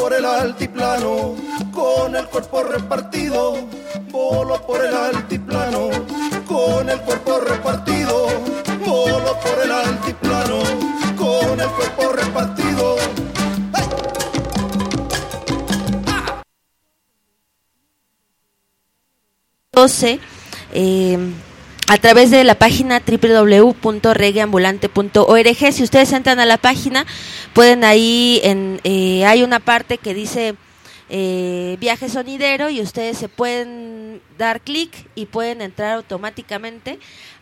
por el altiplano, con el cuerpo repartido. Volo por el altiplano, con el cuerpo repartido. Volo por el altiplano, con el cuerpo repartido. 12 a través de la página www.reggaeambulante.org. Si ustedes entran a la página, pueden ahí, hay una parte que dice viaje sonidero y ustedes se pueden dar clic y pueden entrar automáticamente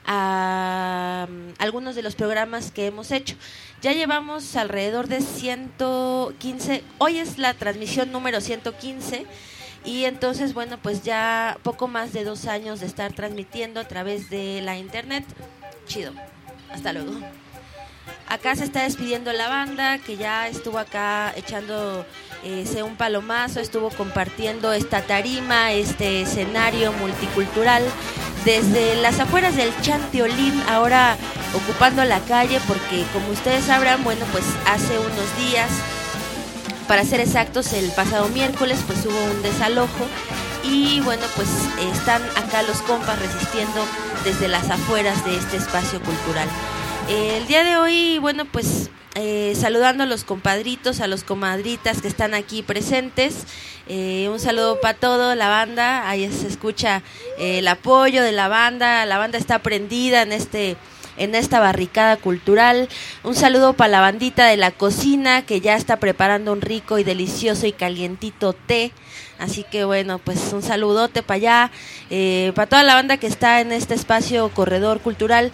a algunos de los programas que hemos hecho. Ya llevamos alrededor de 115, hoy es la transmisión número 115. Y entonces, bueno, pues ya poco más de 2 años de estar transmitiendo a través de la internet. Chido. Hasta luego. Acá se está despidiendo la banda que ya estuvo acá echándose un palomazo, estuvo compartiendo esta tarima, este escenario multicultural desde las afueras del Chantiolín, ahora ocupando la calle porque, como ustedes sabrán, bueno, pues hace unos días, para ser exactos, el pasado miércoles, pues hubo un desalojo y bueno, pues están acá los compas resistiendo desde las afueras de este espacio cultural. El día de hoy, bueno, pues saludando a los compadritos, a los comadritas que están aquí presentes. Un saludo para toda la banda, ahí se escucha el apoyo de la banda está prendida en esta barricada cultural. Un saludo para la bandita de la cocina que ya está preparando un rico y delicioso y calientito té. Así que bueno, pues un saludote para allá, para toda la banda que está en este espacio corredor cultural,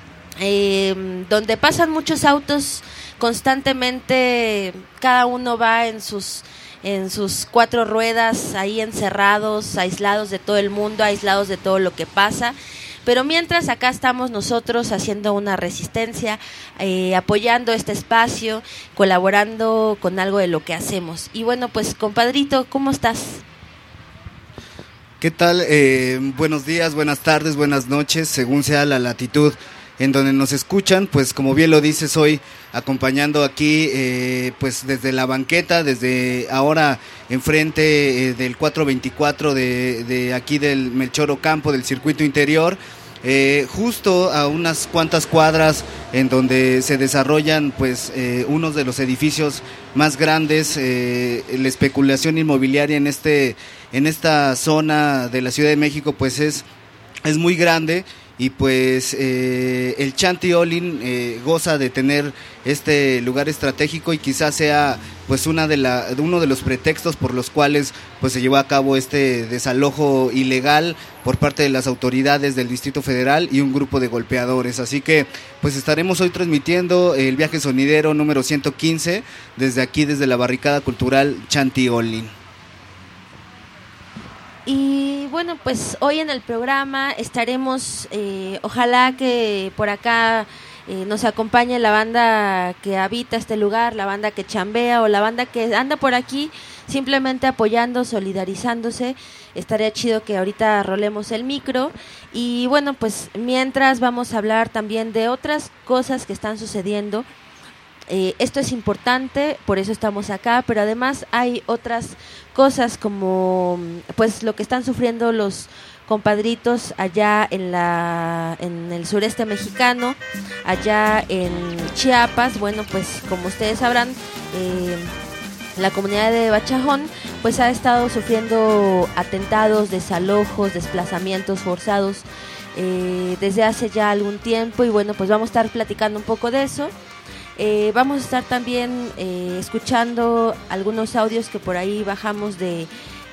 donde pasan muchos autos constantemente. Cada uno va en sus 4 ruedas, ahí encerrados, aislados de todo el mundo, aislados de todo lo que pasa. Pero mientras, acá estamos nosotros haciendo una resistencia, apoyando este espacio, colaborando con algo de lo que hacemos. Y bueno, pues compadrito, ¿cómo estás? ¿Qué tal? Buenos días, buenas tardes, buenas noches, según sea la latitud en donde nos escuchan. Pues como bien lo dices, hoy acompañando aquí pues desde la banqueta, desde ahora enfrente del 424 de aquí del Melchor Ocampo, del circuito interior, justo a unas cuantas cuadras en donde se desarrollan pues unos de los edificios más grandes. La especulación inmobiliaria en esta zona de la Ciudad de México pues es muy grande. Y pues el Chantiolín goza de tener este lugar estratégico y quizás sea pues uno de los pretextos por los cuales pues se llevó a cabo este desalojo ilegal por parte de las autoridades del Distrito Federal y un grupo de golpeadores. Así que pues estaremos hoy transmitiendo el viaje sonidero número 115 desde aquí, desde la barricada cultural Chantiolín. Y bueno, pues hoy en el programa estaremos, ojalá que por acá nos acompañe la banda que habita este lugar, la banda que chambea o la banda que anda por aquí simplemente apoyando, solidarizándose. Estaría chido que ahorita rolemos el micro. Y bueno, pues mientras vamos a hablar también de otras cosas que están sucediendo. Esto es importante, por eso estamos acá, pero además hay otras cosas como pues lo que están sufriendo los compadritos allá en el sureste mexicano, allá en Chiapas. Bueno, pues como ustedes sabrán, la comunidad de Bachajón pues ha estado sufriendo atentados, desalojos, desplazamientos forzados desde hace ya algún tiempo. Y bueno, pues vamos a estar platicando un poco de eso. Vamos a estar también escuchando algunos audios que por ahí bajamos de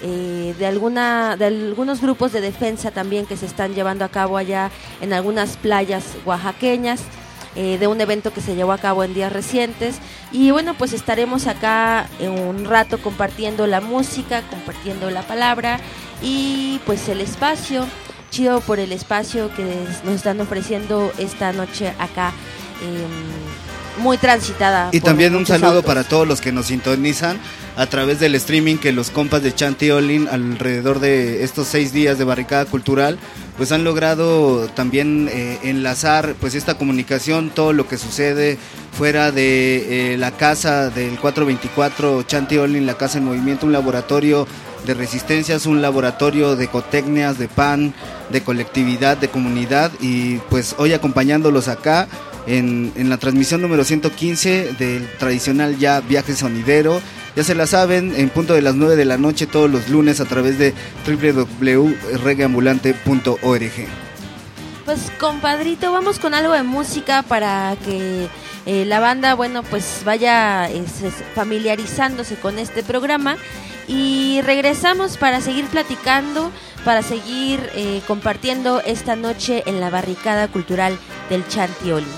algunos grupos de defensa también que se están llevando a cabo allá en algunas playas oaxaqueñas, de un evento que se llevó a cabo en días recientes. Y bueno, pues estaremos acá un rato compartiendo la música, compartiendo la palabra y pues el espacio. Chido por el espacio que nos están ofreciendo esta noche acá muy transitada. Y también un saludo autos. para todos los que nos sintonizan a través del streaming que los compas de Chanti Olin alrededor de estos 6 días de barricada cultural pues han logrado también enlazar pues esta comunicación, todo lo que sucede fuera de la casa del 424 Chanti Olin, la casa en movimiento, un laboratorio de resistencias, un laboratorio de ecotecnias, de pan, de colectividad, de comunidad, y pues hoy acompañándolos acá en la transmisión número 115 del tradicional ya Viaje Sonidero. Ya se la saben, en punto de las 9 de la noche todos los lunes a través de www.reggaeambulante.org. Pues compadrito, vamos con algo de música para que la banda, bueno, pues vaya familiarizándose con este programa, y regresamos para seguir platicando, para seguir compartiendo esta noche en la barricada cultural del Chanti Olin.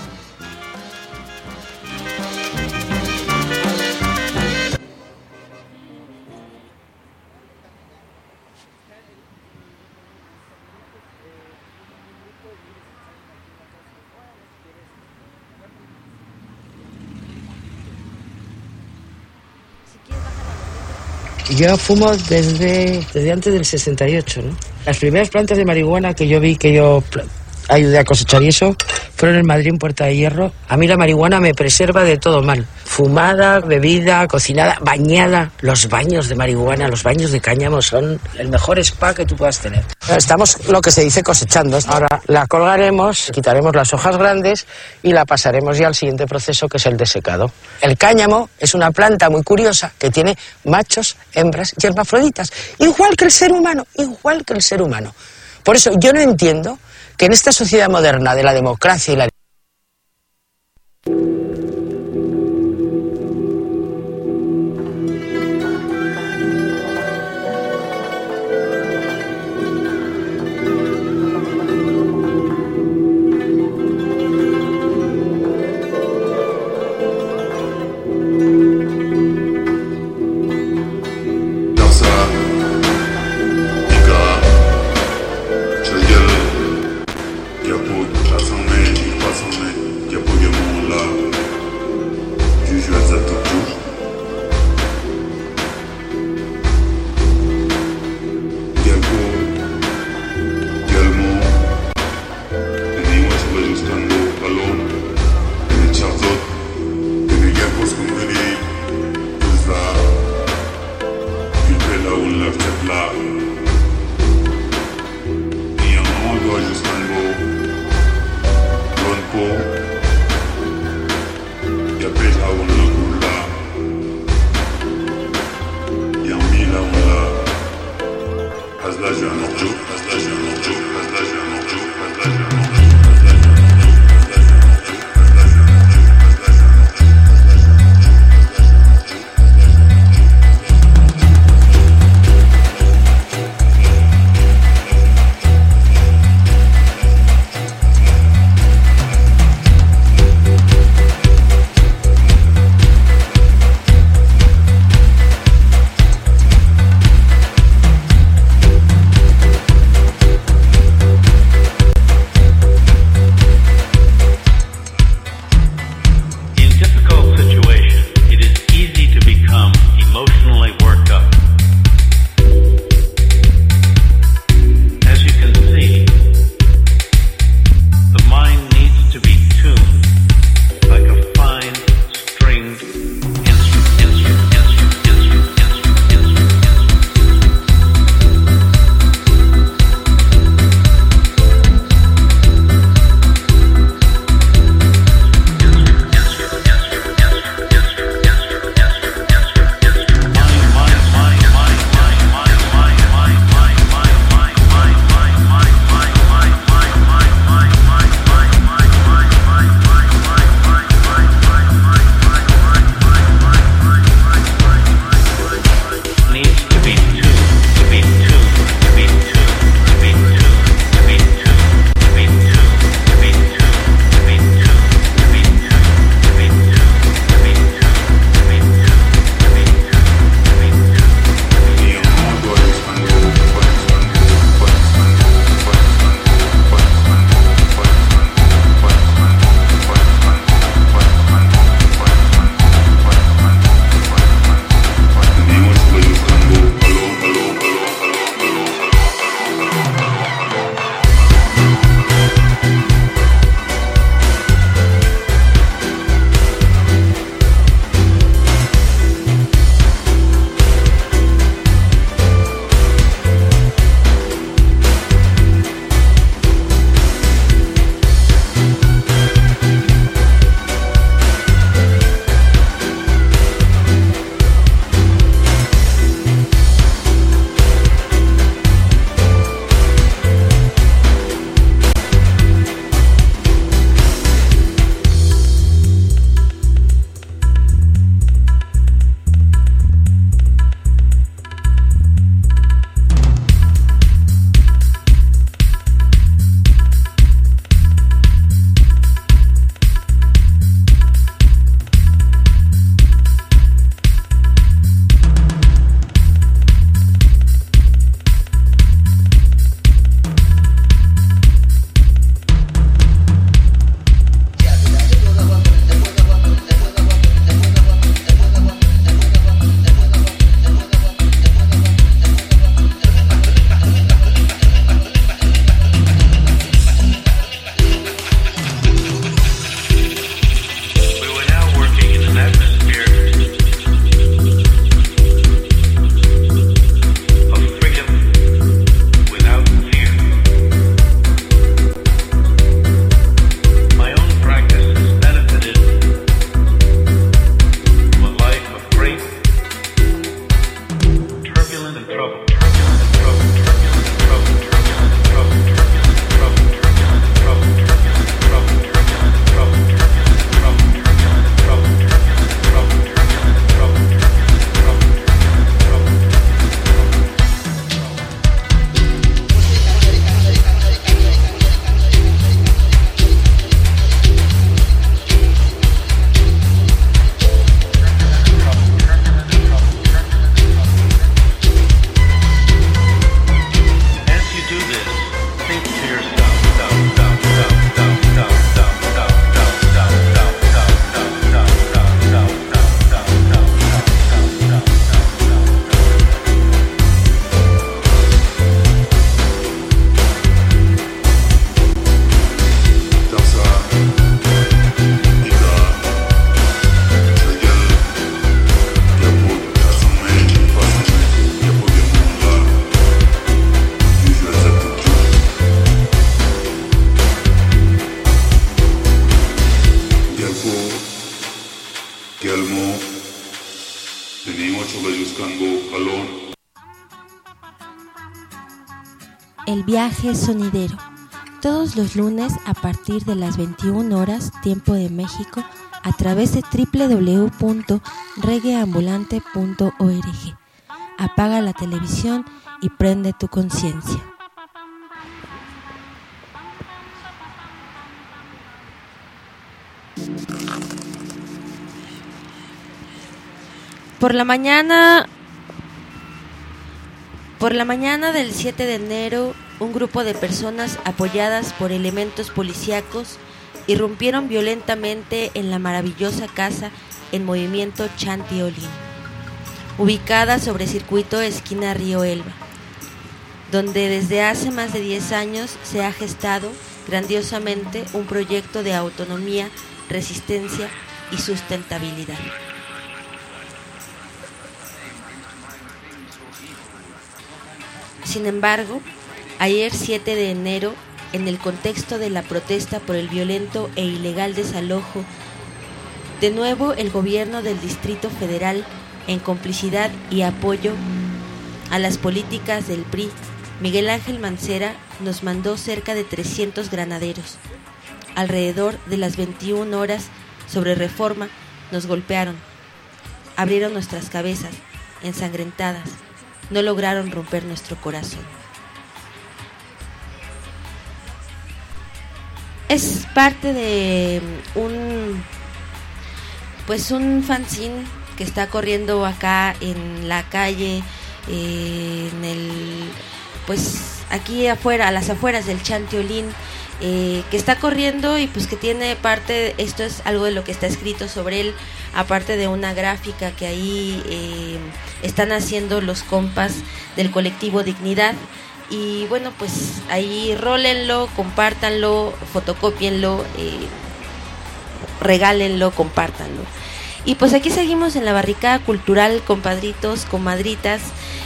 Yo fumo desde antes del 68, ¿no? Las primeras plantas de marihuana que yo vi, que yo ayudé a cosechar y eso, fueron en Madrid, en Puerta de Hierro. A mí la marihuana me preserva de todo mal. Fumada, bebida, cocinada, bañada. Los baños de marihuana, los baños de cáñamo son el mejor spa que tú puedas tener. Estamos, lo que se dice, cosechando. Ahora la colgaremos, quitaremos las hojas grandes y la pasaremos ya al siguiente proceso, que es el desecado. El cáñamo es una planta muy curiosa que tiene machos, hembras y hermafroditas. Igual que el ser humano, igual que el ser humano. Por eso yo no entiendo que en esta sociedad moderna de la democracia y la El viaje sonidero. Todos los lunes a partir de las 21 horas, tiempo de México, a través de www.reggaeambulante.org. Apaga la televisión y prende tu conciencia. Por la mañana del 7 de enero, un grupo de personas apoyadas por elementos policíacos irrumpieron violentamente en la maravillosa casa en movimiento Chanti Olin, ubicada sobre circuito esquina Río Elba, donde desde hace más de 10 años se ha gestado grandiosamente un proyecto de autonomía, resistencia y sustentabilidad. Sin embargo, ayer 7 de enero, en el contexto de la protesta por el violento e ilegal desalojo, de nuevo el gobierno del Distrito Federal, en complicidad y apoyo a las políticas del PRI, Miguel Ángel Mancera nos mandó cerca de 300 granaderos. Alrededor de las 21 horas sobre Reforma nos golpearon, abrieron nuestras cabezas ensangrentadas, no lograron romper nuestro corazón. Es parte de un fanzine que está corriendo acá en la calle, aquí afuera, a las afueras del Chanti Olin, que está corriendo y pues que tiene parte, esto es algo de lo que está escrito sobre él, aparte de una gráfica que ahí están haciendo los compas del colectivo Dignidad. Y bueno, pues ahí rólenlo, compártanlo, fotocópienlo, regálenlo, compártanlo. Y pues aquí seguimos en la barricada cultural, compadritos, comadritas.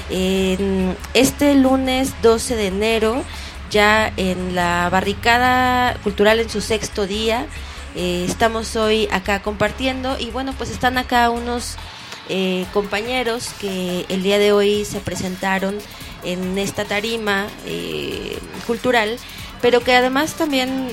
Este lunes 12 de enero, ya en la barricada cultural en su 6º día, estamos hoy acá compartiendo. Y bueno, pues están acá unos compañeros que el día de hoy se presentaron en esta tarima cultural, pero que además también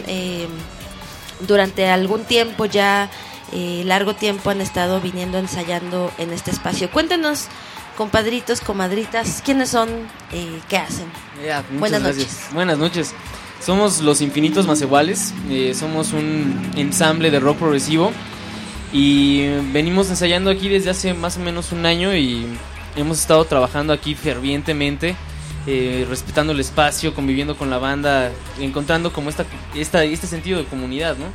durante algún tiempo ya, largo tiempo, han estado viniendo ensayando en este espacio. Cuéntenos, compadritos, comadritas, ¿quiénes son? ¿Qué hacen? Buenas noches. Buenas noches. Somos Los Infinitos Más Iguales, somos un ensamble de rock progresivo y venimos ensayando aquí desde hace más o menos un año y hemos estado trabajando aquí fervientemente, respetando el espacio, conviviendo con la banda, encontrando como este sentido de comunidad, ¿no?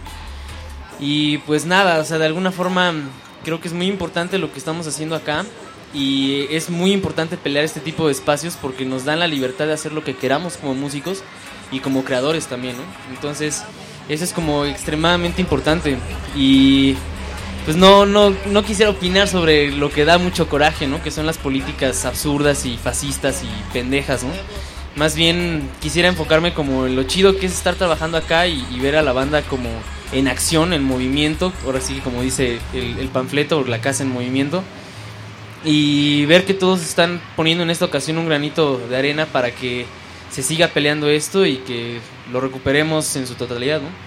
Y pues nada, o sea, de alguna forma creo que es muy importante lo que estamos haciendo acá y es muy importante pelear este tipo de espacios porque nos dan la libertad de hacer lo que queramos como músicos y como creadores también, ¿no? Entonces, eso es como extremadamente importante y pues no quisiera opinar sobre lo que da mucho coraje, ¿no? Que son las políticas absurdas y fascistas y pendejas, ¿no? Más bien quisiera enfocarme como en lo chido que es estar trabajando acá y ver a la banda como en acción, en movimiento, ahora sí como dice el panfleto, la casa en movimiento, y ver que todos están poniendo en esta ocasión un granito de arena para que se siga peleando esto y que lo recuperemos en su totalidad, ¿no?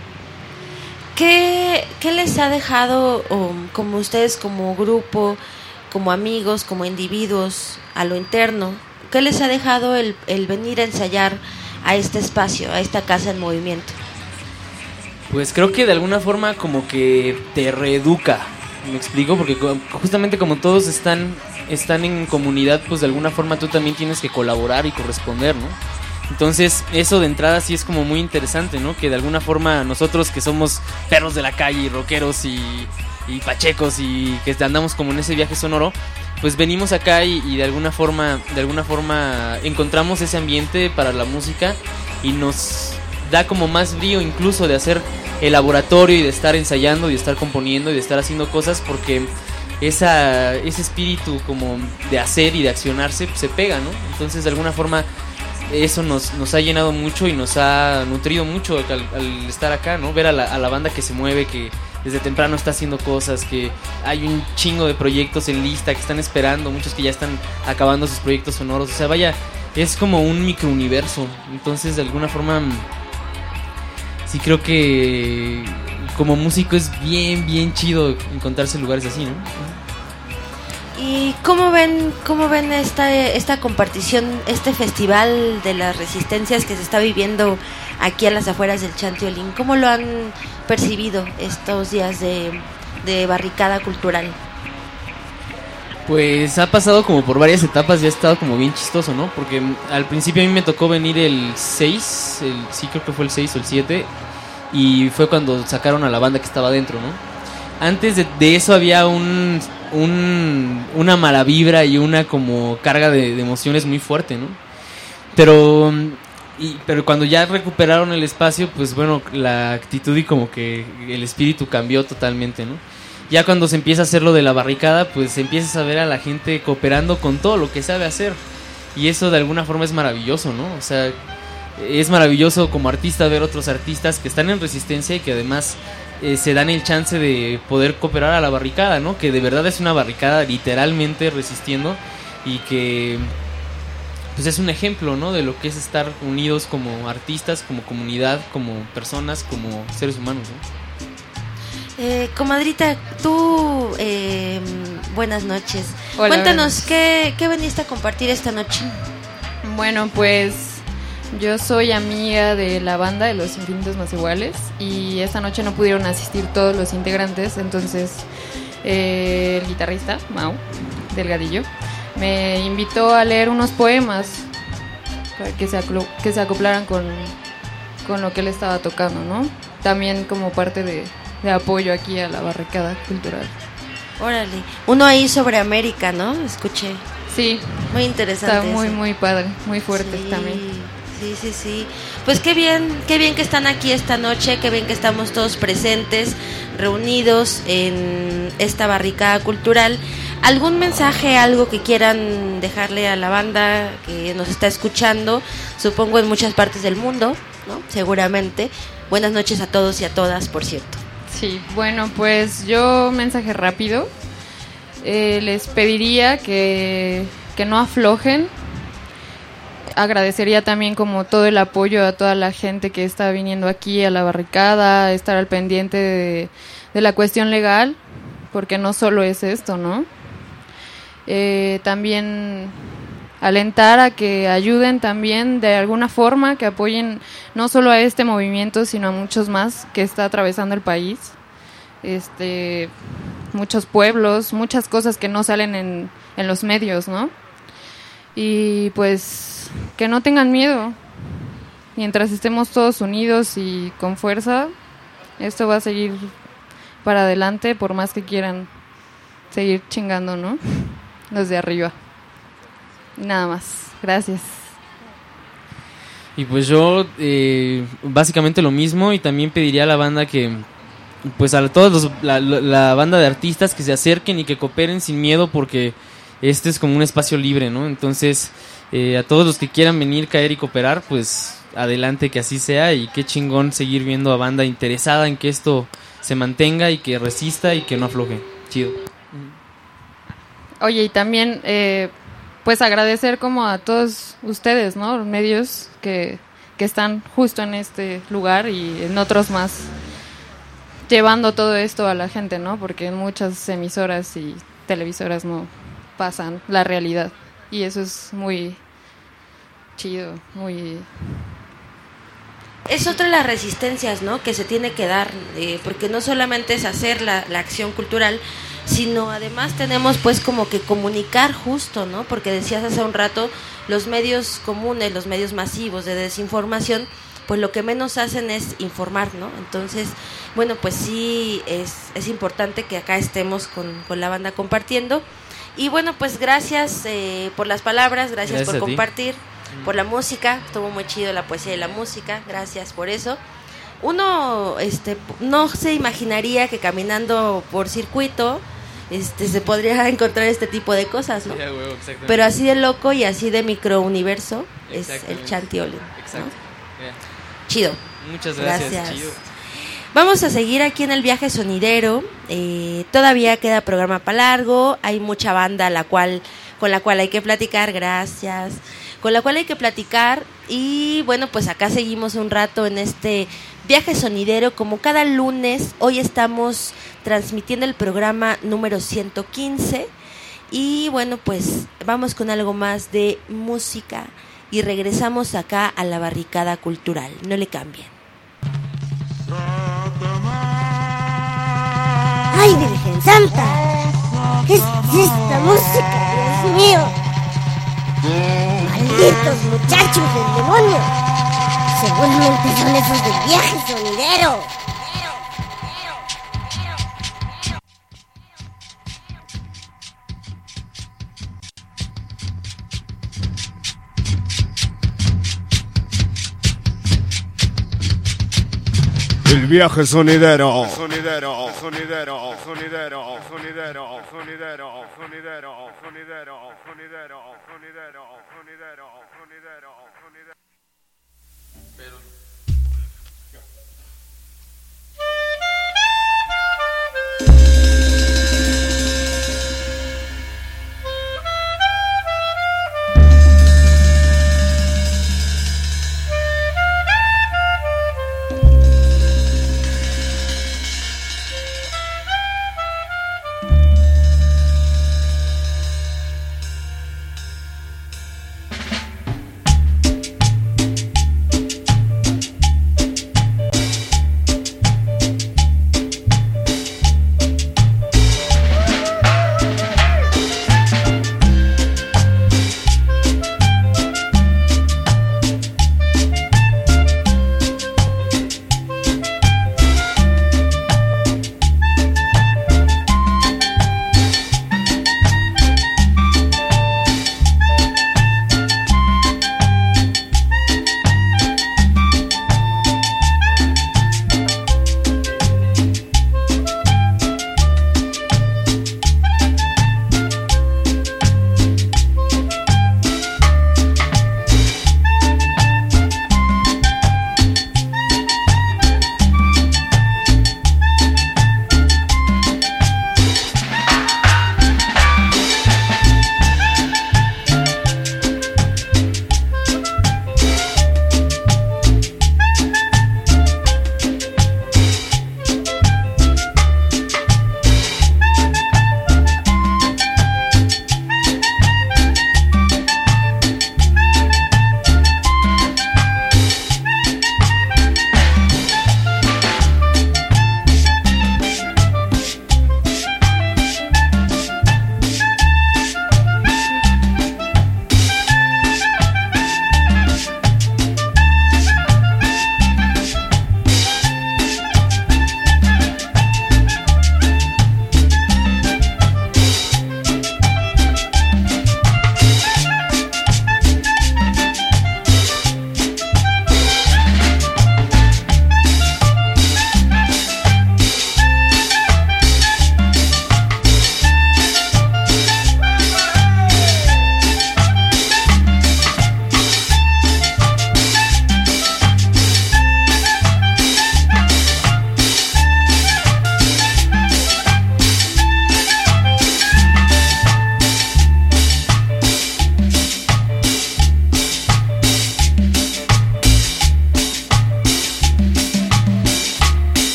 ¿Qué les ha dejado, como ustedes como grupo, como amigos, como individuos, a lo interno? ¿Qué les ha dejado el venir a ensayar a este espacio, a esta casa en movimiento? Pues creo que de alguna forma como que te reeduca, ¿me explico? Porque justamente como todos están en comunidad, pues de alguna forma tú también tienes que colaborar y corresponder, ¿no? Entonces eso de entrada sí es como muy interesante, ¿no? Que de alguna forma nosotros que somos perros de la calle y rockeros y pachecos y que andamos como en ese viaje sonoro, pues venimos acá y de alguna forma encontramos ese ambiente para la música y nos da como más brío incluso de hacer el laboratorio y de estar ensayando y de estar componiendo y de estar haciendo cosas porque ese espíritu como de hacer y de accionarse pues, se pega, ¿no? Entonces de alguna forma eso nos ha llenado mucho y nos ha nutrido mucho al estar acá, ¿no? Ver a la banda que se mueve, que desde temprano está haciendo cosas, que hay un chingo de proyectos en lista que están esperando, muchos que ya están acabando sus proyectos sonoros, o sea, vaya, es como un microuniverso. Entonces, de alguna forma, sí creo que como músico es bien chido encontrarse lugares así, ¿no? ¿Y cómo ven esta compartición, este festival de las resistencias que se está viviendo aquí a las afueras del Chantiolín? ¿Cómo lo han percibido estos días de barricada cultural? Pues ha pasado como por varias etapas, ya ha estado como bien chistoso, ¿no? Porque al principio a mí me tocó venir el 6, sí creo que fue el 6 o el 7, y fue cuando sacaron a la banda que estaba dentro, ¿no? Antes de eso había una mala vibra y una como carga de emociones muy fuerte, ¿no? Pero cuando ya recuperaron el espacio, pues bueno, la actitud y como que el espíritu cambió totalmente, ¿no? Ya cuando se empieza a hacer lo de la barricada, pues empiezas a ver a la gente cooperando con todo lo que sabe hacer. Y eso de alguna forma es maravilloso, ¿no? O sea, es maravilloso como artista ver otros artistas que están en resistencia y que además se dan el chance de poder cooperar a la barricada, ¿no? Que de verdad es una barricada literalmente resistiendo y que pues es un ejemplo, ¿no? De lo que es estar unidos como artistas, como comunidad, como personas, como seres humanos, ¿no? Comadrita, tú, buenas noches. Hola, Cuéntanos, ¿qué veniste a compartir esta noche? Bueno, pues yo soy amiga de la banda de Los Infinitos Más Iguales y esta noche no pudieron asistir todos los integrantes, entonces el guitarrista, Mau Delgadillo, me invitó a leer unos poemas para que se acoplaran con lo que él estaba tocando, ¿no? También como parte de apoyo aquí a la barricada cultural. Órale, uno ahí sobre América, ¿no? Escuché. Sí, muy interesante. Está muy, eso. muy padre, muy fuerte también. Sí. Pues qué bien que están aquí esta noche, qué bien que estamos todos presentes, reunidos en esta barricada cultural. ¿Algún mensaje, algo que quieran dejarle a la banda que nos está escuchando? Supongo en muchas partes del mundo, ¿no? Seguramente. Buenas noches a todos y a todas, por cierto. Sí, bueno, pues yo, mensaje rápido. Les pediría que no aflojen. Agradecería también como todo el apoyo a toda la gente que está viniendo aquí a la barricada, estar al pendiente de la cuestión legal, porque no solo es esto, ¿no? También alentar a que ayuden también de alguna forma, que apoyen no solo a este movimiento, sino a muchos más que está atravesando el país. Muchos pueblos, muchas cosas que no salen en los medios, ¿no? Y pues que no tengan miedo. Mientras estemos todos unidos y con fuerza, esto va a seguir para adelante, por más que quieran seguir chingando, ¿no? Los de arriba. Nada más. Gracias. Y pues yo básicamente lo mismo, y también pediría a la banda que pues a todos la banda de artistas que se acerquen y que cooperen sin miedo, porque este es como un espacio libre, ¿no? Entonces a todos los que quieran venir, caer y cooperar, pues adelante, que así sea. Y qué chingón seguir viendo a banda interesada en que esto se mantenga y que resista y que no afloje. Chido. Oye, y también pues agradecer como a todos ustedes, ¿no? Los medios que están justo en este lugar y en otros más, llevando todo esto a la gente, ¿no? Porque en muchas emisoras y televisoras no pasan la realidad, y eso es muy chido, muy... Es otra de las resistencias, ¿no? Que se tiene que dar, porque no solamente es hacer la acción cultural, sino además tenemos pues como que comunicar justo, ¿no? Porque decías hace un rato, los medios comunes, los medios masivos de desinformación, pues lo que menos hacen es informar, ¿no? Entonces, bueno, pues sí es importante que acá estemos con la banda compartiendo. Y bueno, pues gracias por las palabras, gracias por compartir, por la música, estuvo muy chido la poesía y la música, gracias por eso. Uno no se imaginaría que caminando por circuito se podría encontrar este tipo de cosas, ¿no? Yeah, huevo, pero así de loco y así de microuniverso es el Chantiolín, exacto, ¿no? yeah. Chido. Muchas gracias. Gracias. Chido. Vamos a seguir aquí en el viaje sonidero. Todavía queda programa para largo. Hay mucha banda con la cual hay que platicar. Gracias. Con la cual hay que platicar. Y bueno, pues acá seguimos un rato en este viaje sonidero. Como cada lunes, hoy estamos transmitiendo el programa número 115. Y bueno, pues vamos con algo más de música. Y regresamos acá a la barricada cultural. No le cambien. ¡Ay, Virgen Santa! ¿Qué es esta música, Dios mío? ¡Malditos muchachos del demonio! Seguramente son esos del viaje sonidero. El viaje sonidero.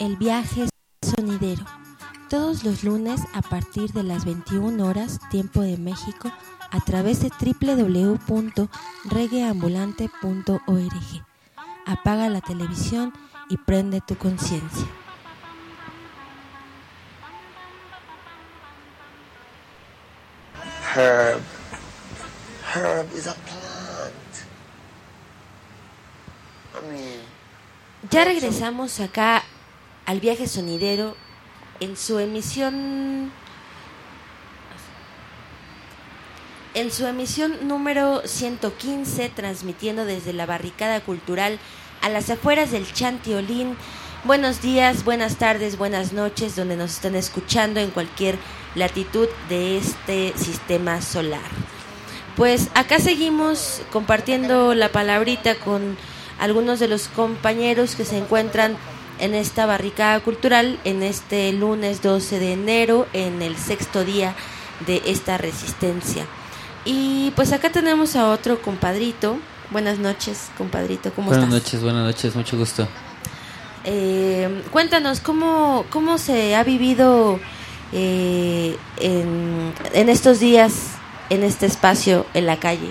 El viaje sonidero. Todos los lunes a partir de las 21 horas, tiempo de México, a través de www.reggaeambulante.org. Apaga la televisión y prende tu conciencia. Herb is a plant. Ya regresamos acá al viaje sonidero en su emisión número 115, transmitiendo desde la barricada cultural a las afueras del Chantiolín. Buenos días, buenas tardes, buenas noches, donde nos están escuchando en cualquier latitud de este sistema solar. Pues acá seguimos compartiendo la palabrita con algunos de los compañeros que se encuentran en esta barricada cultural en este lunes 12 de enero, en el 6º día de esta resistencia. Y pues acá tenemos a otro compadrito. Buenas noches, compadrito, ¿cómo estás? Buenas noches, mucho gusto. Cuéntanos, ¿cómo se ha vivido en estos días en este espacio en la calle?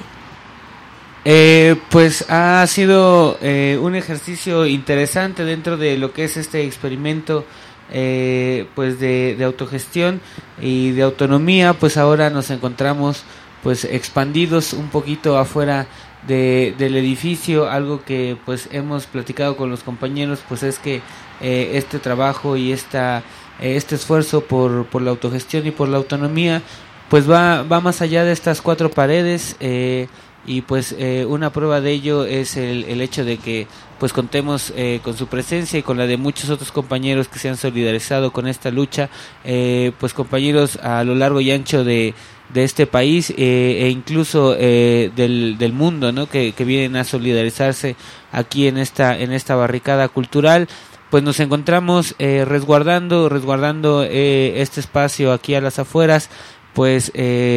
Pues ha sido un ejercicio interesante dentro de lo que es este experimento pues de autogestión y de autonomía. Pues ahora nos encontramos pues expandidos un poquito afuera del edificio. Algo que pues hemos platicado con los compañeros pues es que este trabajo y este esfuerzo por la autogestión y por la autonomía pues va más allá de estas 4 paredes. Y pues una prueba de ello es el hecho de que pues contemos con su presencia y con la de muchos otros compañeros que se han solidarizado con esta lucha, pues compañeros a lo largo y ancho de este país e incluso del mundo, ¿no? que vienen a solidarizarse aquí en esta barricada cultural. Pues nos encontramos resguardando este espacio aquí a las afueras, pues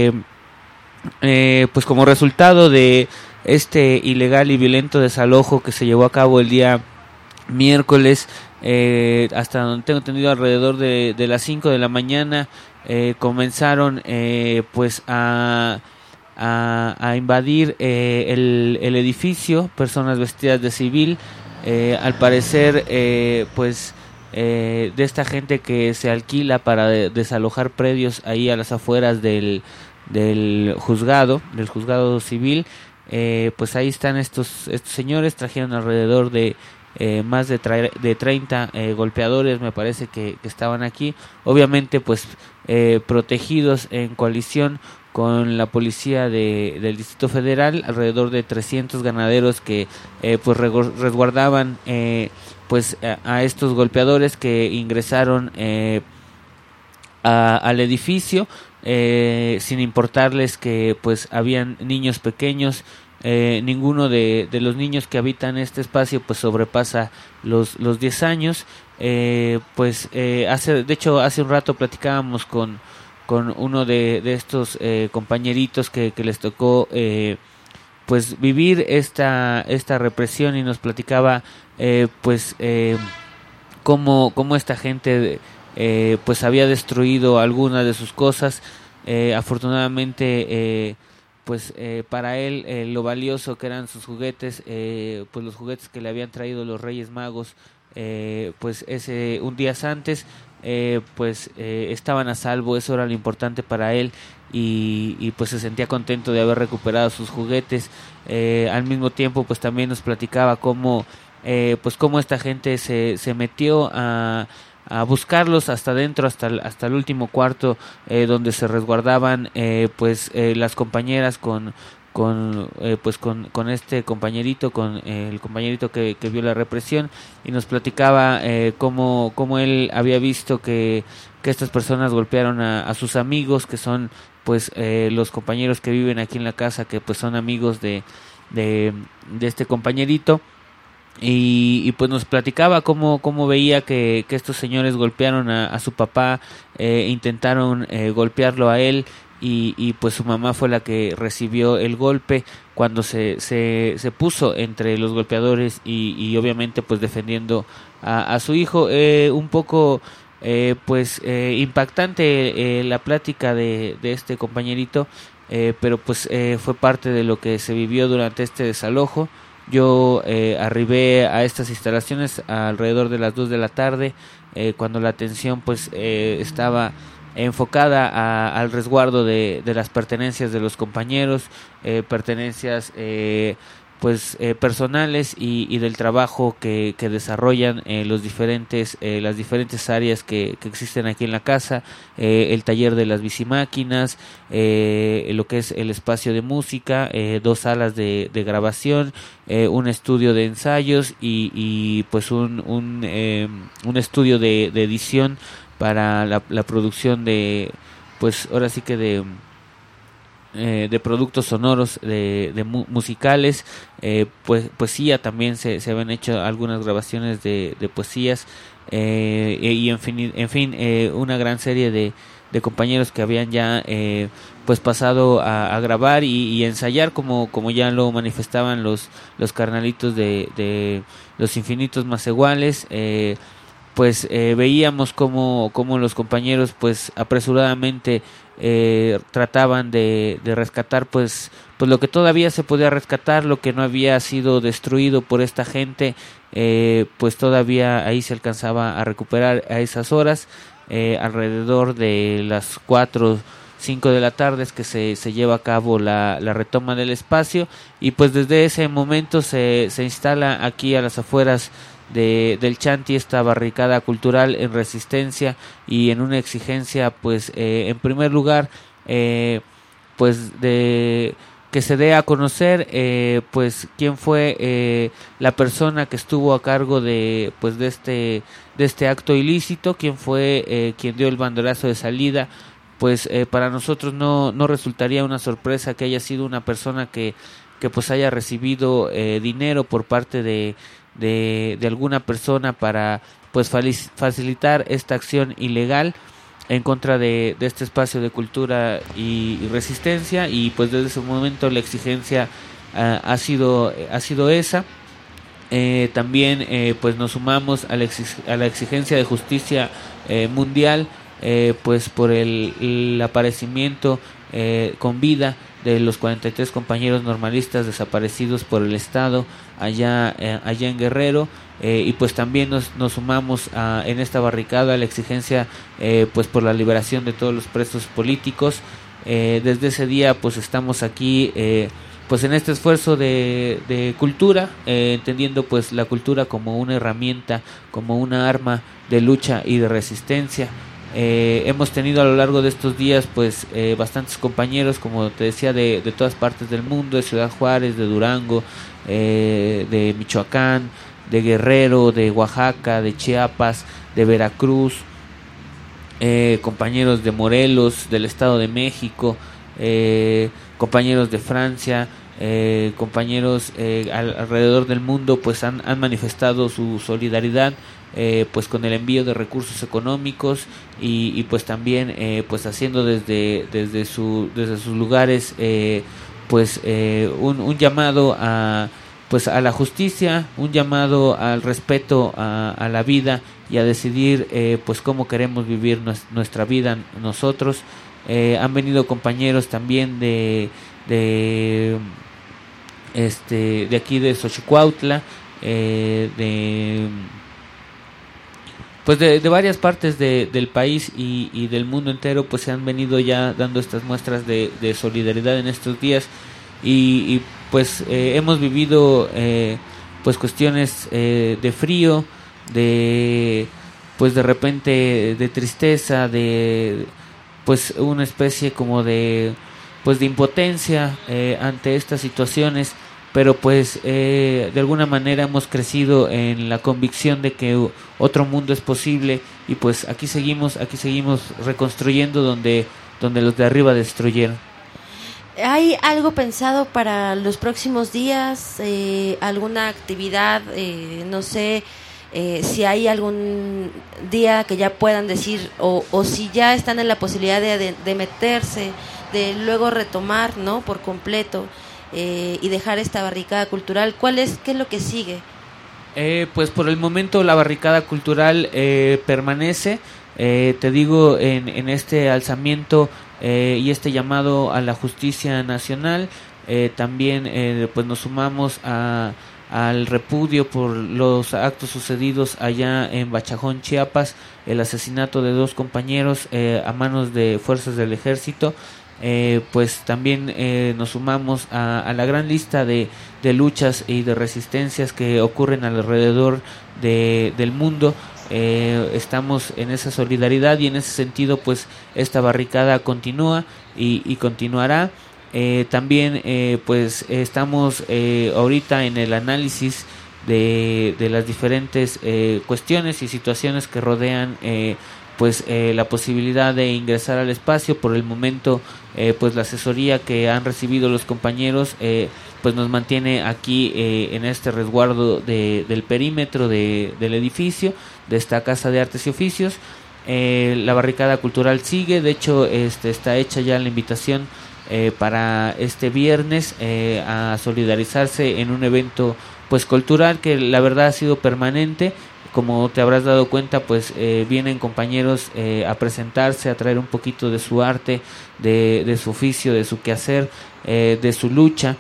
como resultado de este ilegal y violento desalojo que se llevó a cabo el día miércoles, hasta donde tengo entendido alrededor de las 5 de la mañana, comenzaron pues a invadir el edificio personas vestidas de civil, al parecer pues de esta gente que se alquila para desalojar predios ahí a las afueras del juzgado civil. Pues ahí están estos señores. Trajeron alrededor de más de 30 golpeadores, me parece que estaban aquí, obviamente pues protegidos en coalición con la policía del Distrito Federal, alrededor de 300 ganaderos que pues resguardaban pues a estos golpeadores que ingresaron al edificio, sin importarles que pues habían niños pequeños. Ninguno de los niños que habitan este espacio pues sobrepasa los 10 años. Hace un rato platicábamos con uno de estos compañeritos que les tocó pues vivir esta represión, y nos platicaba cómo esta gente pues había destruido algunas de sus cosas. Afortunadamente para él lo valioso que eran sus juguetes, pues los juguetes que le habían traído los Reyes Magos un día antes, estaban a salvo. Eso era lo importante para él, y pues se sentía contento de haber recuperado sus juguetes. Al mismo tiempo pues también nos platicaba cómo esta gente se metió a buscarlos hasta adentro, hasta el último cuarto, donde se resguardaban las compañeras con este compañerito, con el compañerito que vio la represión, y nos platicaba cómo él había visto que estas personas golpearon a sus amigos, que son los compañeros que viven aquí en la casa, que pues son amigos de este compañerito. Y pues nos platicaba cómo veía que estos señores golpearon a su papá, intentaron golpearlo a él, y pues su mamá fue la que recibió el golpe cuando se puso entre los golpeadores y obviamente pues defendiendo a su hijo. Un poco impactante la plática de este compañerito, pero pues fue parte de lo que se vivió durante este desalojo. Yo arribé a estas instalaciones alrededor de las 2 de la tarde, cuando la atención pues estaba enfocada al resguardo de las pertenencias de los compañeros, pertenencias personales y del trabajo que desarrollan las diferentes áreas que existen aquí en la casa, el taller de las bicimáquinas, lo que es el espacio de música, 2 salas de grabación, un estudio de ensayos y pues un estudio de edición para la producción de, pues ahora sí que de productos sonoros, de musicales, poesía también se habían hecho algunas grabaciones de poesías, y en fin, una gran serie de compañeros que habían ya pues pasado a grabar y ensayar, como ya lo manifestaban los carnalitos de los Infinitos Más Iguales. Veíamos como los compañeros pues apresuradamente trataban de rescatar pues lo que todavía se podía rescatar, lo que no había sido destruido por esta gente, pues todavía ahí se alcanzaba a recuperar a esas horas. Alrededor de las 4-5 de la tarde es que se lleva a cabo la retoma del espacio, y pues desde ese momento se instala aquí a las afueras del Chanti esta barricada cultural en resistencia y en una exigencia pues en primer lugar pues de que se dé a conocer pues quién fue la persona que estuvo a cargo de este acto ilícito, quién fue quien dio el banderazo de salida. Pues para nosotros no resultaría una sorpresa que haya sido una persona que pues haya recibido dinero por parte de alguna persona para pues facilitar esta acción ilegal en contra de este espacio de cultura y resistencia, y pues desde ese momento la exigencia ha sido esa. También pues nos sumamos a la exigencia de justicia mundial, pues por el aparecimiento con vida de los 43 compañeros normalistas desaparecidos por el Estado allá en Guerrero, y pues también nos sumamos en esta barricada a la exigencia pues por la liberación de todos los presos políticos. Desde ese día pues estamos aquí pues en este esfuerzo de cultura, entendiendo pues la cultura como una herramienta, como una arma de lucha y de resistencia. Hemos tenido a lo largo de estos días pues bastantes compañeros, como te decía, de todas partes del mundo, de Ciudad Juárez, de Durango, de Michoacán, de Guerrero, de Oaxaca, de Chiapas, de Veracruz, compañeros de Morelos, del Estado de México, compañeros de Francia, compañeros alrededor del mundo pues han manifestado su solidaridad pues con el envío de recursos económicos y pues también pues haciendo desde sus lugares pues un llamado a la justicia, un llamado al respeto a la vida y a decidir pues cómo queremos vivir nuestra vida nosotros. Han venido compañeros también de aquí de Xochicuautla, de varias partes del país y del mundo entero, pues se han venido ya dando estas muestras de solidaridad en estos días y pues hemos vivido pues cuestiones de frío, de repente de tristeza, de pues una especie como de impotencia ante estas situaciones, pero pues de alguna manera hemos crecido en la convicción de que otro mundo es posible y pues aquí seguimos reconstruyendo donde los de arriba destruyeron. ¿Hay algo pensado para los próximos días? ¿Alguna actividad? No sé si hay algún día que ya puedan decir o si ya están en la posibilidad de meterse, de luego retomar, ¿no?, por completo y dejar esta barricada cultural, ¿qué es lo que sigue? Pues por el momento la barricada cultural permanece, te digo, en este alzamiento y este llamado a la justicia nacional. También pues nos sumamos al repudio por los actos sucedidos allá en Bachajón, Chiapas, el asesinato de 2 compañeros a manos de fuerzas del ejército. Pues también nos sumamos a la gran lista de luchas y de resistencias que ocurren alrededor del mundo. Estamos en esa solidaridad y en ese sentido pues esta barricada continúa y continuará. También pues estamos ahorita en el análisis de las diferentes cuestiones y situaciones que rodean la posibilidad de ingresar al espacio. Por el momento pues la asesoría que han recibido los compañeros pues nos mantiene aquí en este resguardo del perímetro del edificio, de esta Casa de Artes y Oficios. La barricada cultural sigue, de hecho está hecha ya la invitación para este viernes a solidarizarse en un evento pues cultural que la verdad ha sido permanente. Como te habrás dado cuenta, pues vienen compañeros a presentarse, a traer un poquito de su arte, de su oficio, de su quehacer, de su lucha,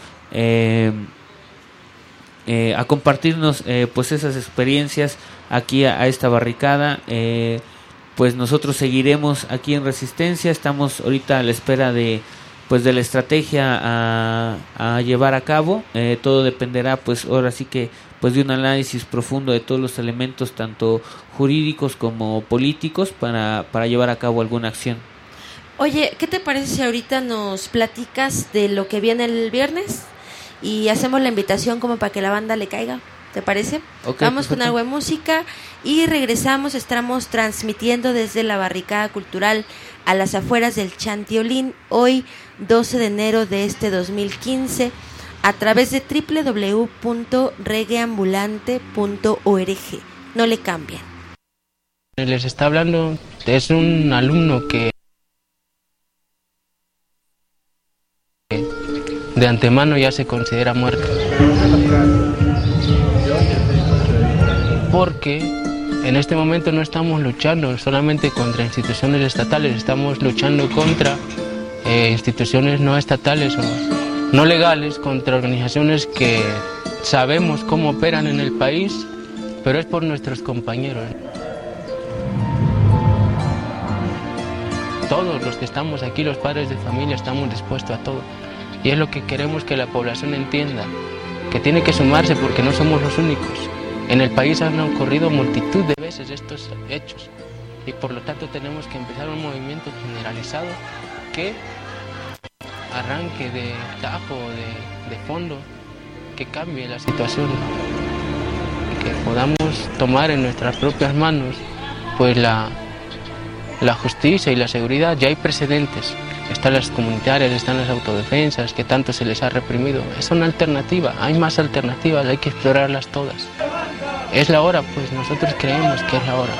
a compartirnos pues esas experiencias aquí a esta barricada. Pues nosotros seguiremos aquí en Resistencia, estamos ahorita a la espera de la estrategia a llevar a cabo. Todo dependerá pues ahora sí que pues de un análisis profundo de todos los elementos, tanto jurídicos como políticos, para llevar a cabo alguna acción. Oye, ¿qué te parece si ahorita nos platicas de lo que viene el viernes y hacemos la invitación como para que la banda le caiga? ¿Te parece? Okay, vamos con algo de música y regresamos. Estamos transmitiendo desde la barricada cultural a las afueras del Chantiolín, hoy 12 de enero de este 2015, a través de www.reggaeambulante.org. No le cambien. Les está hablando, es un alumno que de antemano ya se considera muerto. Porque en este momento no estamos luchando solamente contra instituciones estatales, estamos luchando contra instituciones no estatales o no legales, contra organizaciones que sabemos cómo operan en el país, pero es por nuestros compañeros. Todos los que estamos aquí, los padres de familia, estamos dispuestos a todo. Y es lo que queremos que la población entienda, que tiene que sumarse porque no somos los únicos. En el país han ocurrido multitud de veces estos hechos y por lo tanto tenemos que empezar un movimiento generalizado que arranque de tajo, de fondo, que cambie la situación, que podamos tomar en nuestras propias manos pues la justicia y la seguridad. Ya hay precedentes, están las comunitarias, están las autodefensas que tanto se les ha reprimido. Es una alternativa, hay más alternativas, hay que explorarlas todas. Es la hora, pues nosotros creemos que es la hora.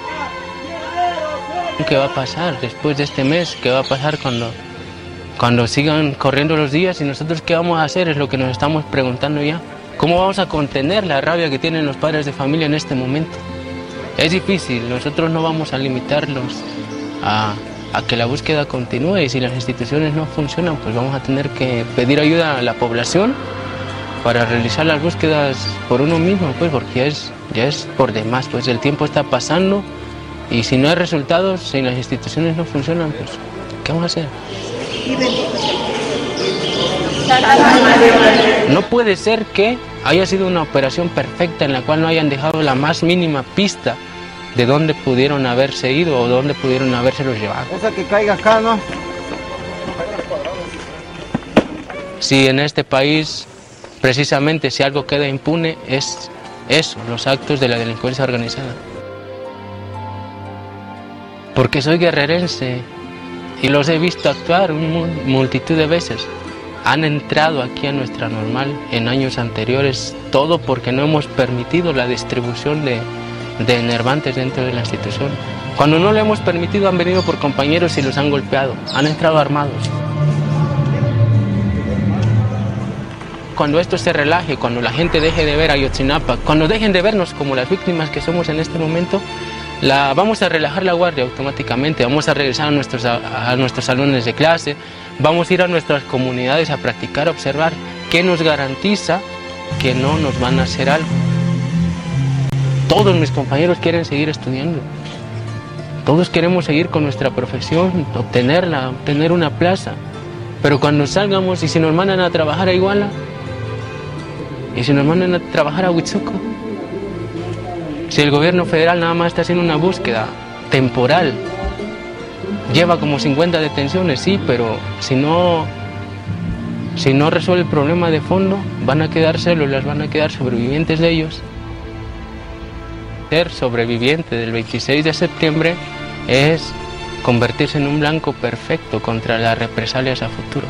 ¿Qué va a pasar después de este mes? ¿Qué va a pasar cuando sigan corriendo los días? ¿Y nosotros qué vamos a hacer? Es lo que nos estamos preguntando ya. ¿Cómo vamos a contener la rabia que tienen los padres de familia en este momento? Es difícil, nosotros no vamos a limitarlos a que la búsqueda continúe, y si las instituciones no funcionan, pues vamos a tener que pedir ayuda a la población para realizar las búsquedas por uno mismo, pues porque ya es por demás, pues el tiempo está pasando y si no hay resultados, si las instituciones no funcionan, pues ¿qué vamos a hacer? No puede ser que haya sido una operación perfecta en la cual no hayan dejado la más mínima pista de dónde pudieron haberse ido o dónde pudieron habérselos llevado. Esa que caiga acá, ¿no? Si en este país precisamente si algo queda impune es eso, los actos de la delincuencia organizada. Porque soy guerrerense y los he visto actuar multitud de veces. Han entrado aquí a nuestra normal en años anteriores, todo porque no hemos permitido la distribución de enervantes dentro de la institución. Cuando no lo hemos permitido han venido por compañeros y los han golpeado, han entrado armados. cuando esto se relaje, cuando la gente deje de ver a Ayotzinapa, cuando dejen de vernos como las víctimas que somos en este momento, vamos a relajar la guardia automáticamente, vamos a regresar a nuestros salones de clase, vamos a ir a nuestras comunidades a practicar, a observar qué nos garantiza que no nos van a hacer algo. Todos mis compañeros quieren seguir estudiando, todos queremos seguir con nuestra profesión, obtener una plaza, pero cuando salgamos y si nos mandan a trabajar a Iguala, y si nos mandan a trabajar a Huitzuco, si el gobierno federal nada más está haciendo una búsqueda temporal, lleva como 50 detenciones, sí, pero si no resuelve el problema de fondo, van a quedar células, van a quedar sobrevivientes de ellos. Ser sobreviviente del 26 de septiembre es convertirse en un blanco perfecto contra las represalias a futuro.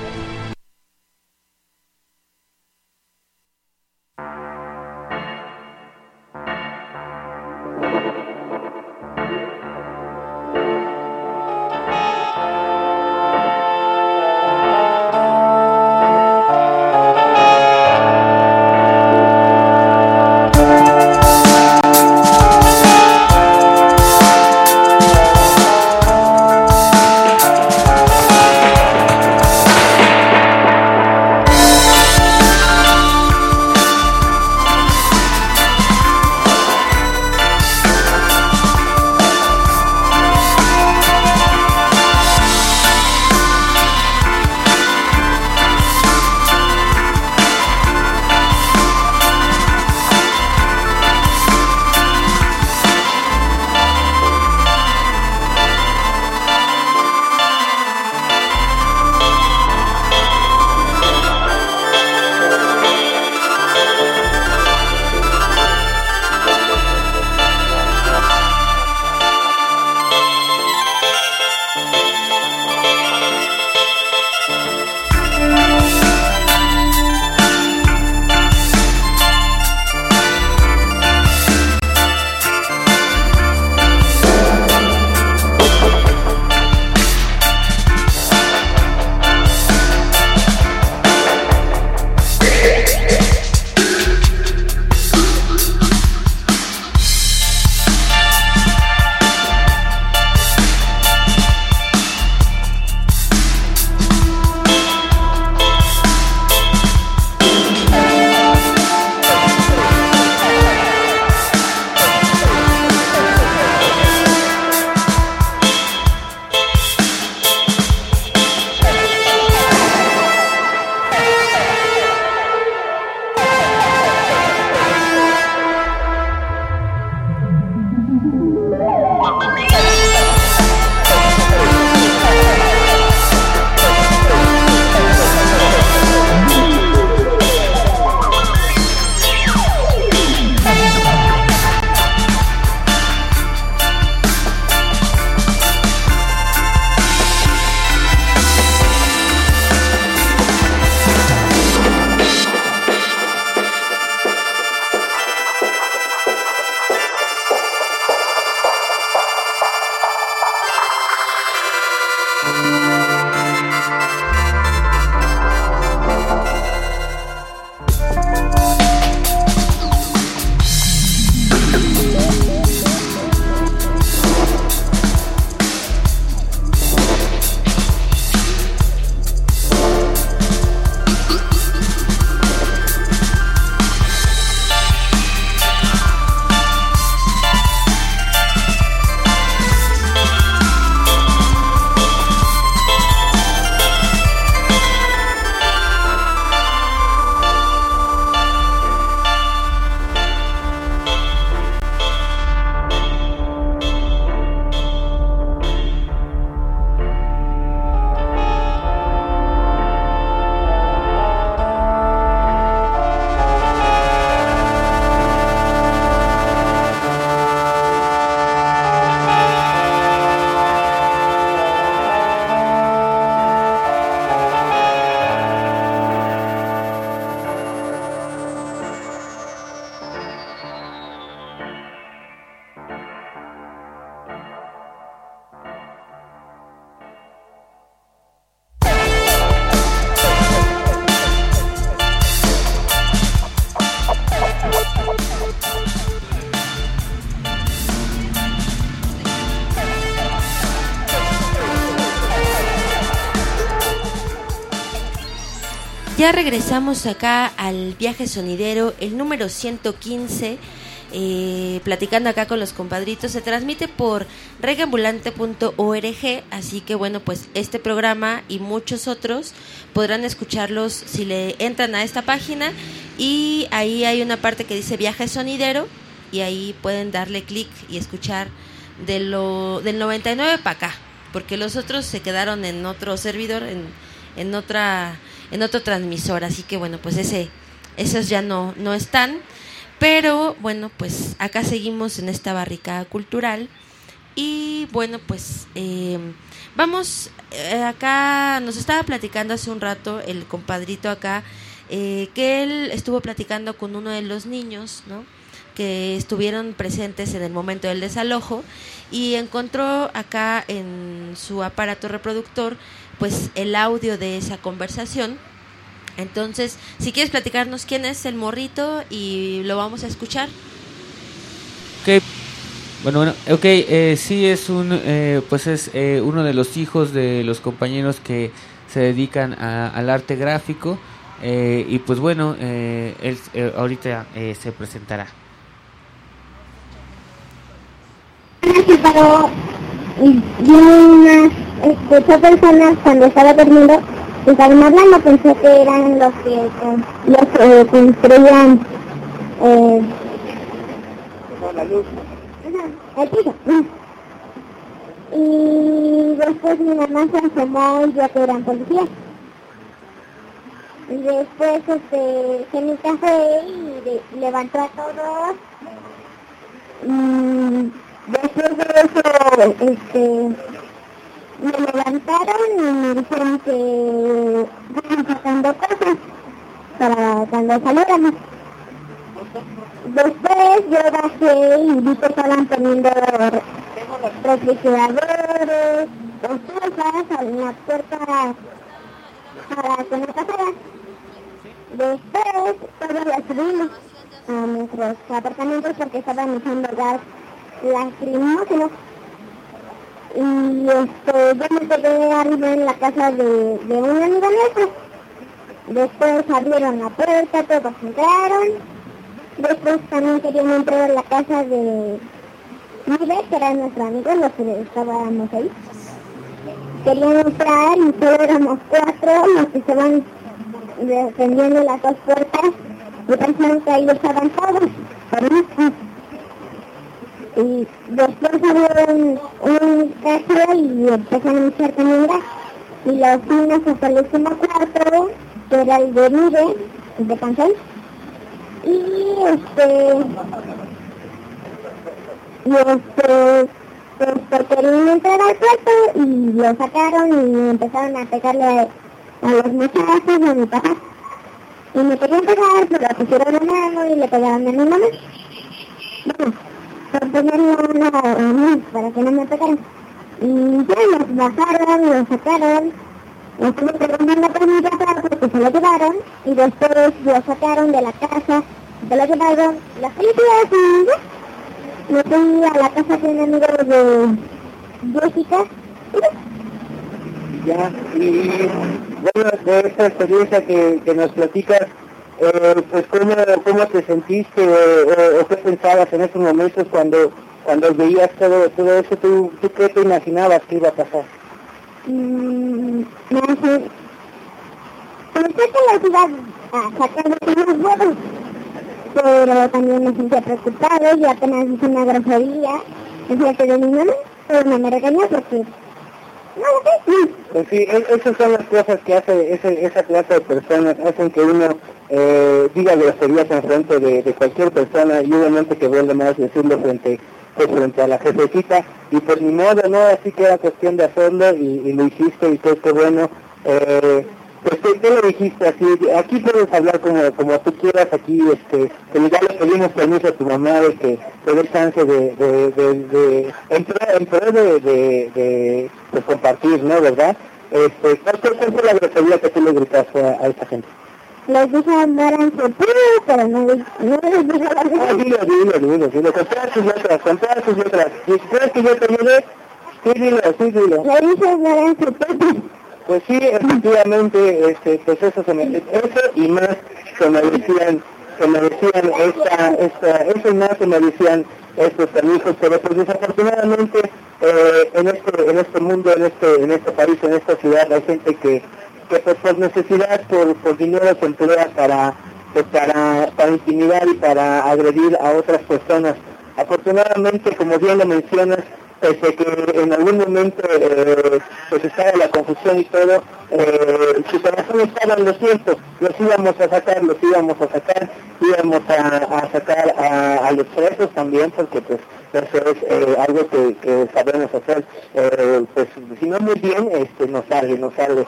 ya regresamos acá al viaje sonidero, el número 115, platicando acá con los compadritos. Se transmite por reggaeambulante.org, así que bueno, pues este programa y muchos otros podrán escucharlos si le entran a esta página, y ahí hay una parte que dice viaje sonidero, y ahí pueden darle clic y escuchar del 99 para acá, porque los otros se quedaron en otro servidor, en otro transmisor, así que bueno, pues esos ya no están, pero bueno, pues acá seguimos en esta barricada cultural. Y bueno, pues vamos, acá nos estaba platicando hace un rato el compadrito acá, que él estuvo platicando con uno de los niños, ¿no?, que estuvieron presentes en el momento del desalojo, y encontró acá en su aparato reproductor pues el audio de esa conversación. Entonces, si quieres platicarnos quién es el morrito, y lo vamos a escuchar. Ok, bueno, sí, es uno de los hijos de los compañeros que se dedican al arte gráfico, y pues bueno, él ahorita se presentará. Se paró y vio unas personas cuando estaba dormido que estaban hablando. Pensé que eran los que construían la luz, el piso. Y después mi mamá se asomó y vio que eran policías. Y después Gemita fue y levantó a todos. Después de eso, me levantaron y me dijeron que estaban sacando cosas para cuando saliéramos. Después yo bajé y vi que estaban poniendo refrigeradores, cosas en la puerta para que no pasara. Después todos las subimos a nuestros apartamentos porque estaban usando gas lacrimógeno, y yo me quedé arriba en la casa de un amigo nuestro. Después abrieron la puerta, todos entraron. Después también querían entrar a la casa de Miguel, que era nuestro amigo, los que estábamos ahí. Querían entrar y solo éramos 4 los que estaban defendiendo las 2 puertas, y pensaron que ahí estaban todos. Y después abrieron un caso y empezaron a echar también gas. Y los niños hasta el último cuarto, que era el de Miguel, el de Cancel. Pues querían entrar al cuarto y lo sacaron y empezaron a pegarle a los muchachos, a mi papá. Y me querían pegar, pero pusieron la mano y le pegaron a mi mamá. Bueno, por ponerle una a mí, para que no me pegaran. Y ya los bajaron, los sacaron. Estuve preguntando por mi papá porque se lo llevaron. Y después lo sacaron de la casa, se lo llevaron las policías y ya. Me fui a la casa de un amigo de Jessica. Ya, y bueno, de esta experiencia que nos platicas, pues ¿cómo te sentiste o qué pensabas en esos momentos cuando veías todo eso? ¿Tú qué te imaginabas que iba a pasar? Pensé que los iba a sacar de los huevos, pero también me sentía preocupado y apenas hice una grosería enfrente de mi mamá, pero no me regañó porque no lo sé. Pues sí, esas son las cosas que hace esa clase de personas, hacen que uno diga groserías en frente de cualquier persona, y obviamente que vuelve más decirlo frente a la jefecita, y pues ni modo, ¿no? Así que era cuestión de hacerlo y lo hiciste, y todo bueno. Pues ¿qué le dijiste? Así, aquí puedes hablar como tú quieras, aquí que ya le pedimos permiso a tu mamá de que te dé chance de compartir, ¿no? ¿Verdad? ¿Cuál fue la grosería que tú le gritaste a esta gente? Les dije muéranse, pero no les dije la verdad. Dilo, con todas sus letras. Si crees que yo te ayude, sí, dilo. Le dije muéranse, Pues sí, efectivamente, pues eso y más se merecían eso y más se merecían estos permisos, pero pues desafortunadamente en este mundo, en este país, en esta ciudad hay gente que pues por necesidad, por dinero se emplea para intimidar y para agredir a otras personas. Afortunadamente, como bien lo mencionas, pese que en algún momento pues estaba la confusión y todo, su corazón estaba en lo cierto, los íbamos a sacar, íbamos a sacar a los presos también, porque pues eso es algo que sabemos hacer, pues si no muy bien, nos sale.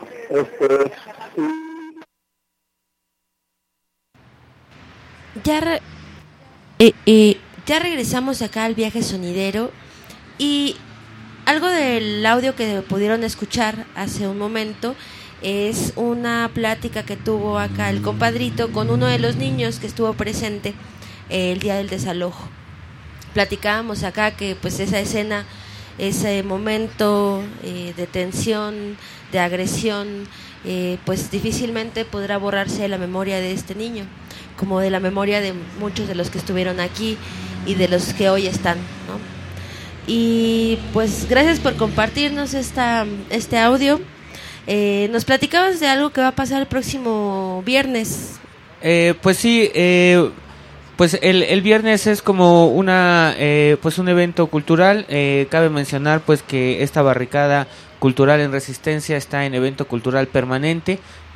Ya regresamos acá al viaje sonidero y algo del audio que pudieron escuchar hace un momento es una plática que tuvo acá el compadrito con uno de los niños que estuvo presente el día del desalojo. Platicábamos acá que pues esa escena, ese momento de tensión, de agresión, pues difícilmente podrá borrarse de la memoria de este niño, como de la memoria de muchos de los que estuvieron aquí y de los que hoy están, ¿no? Y pues gracias por compartirnos este audio. Nos platicabas de algo que va a pasar el próximo viernes. Pues sí, pues el viernes es como pues un evento cultural. Cabe mencionar pues que esta barricada cultural en Resistencia está en evento cultural permanente.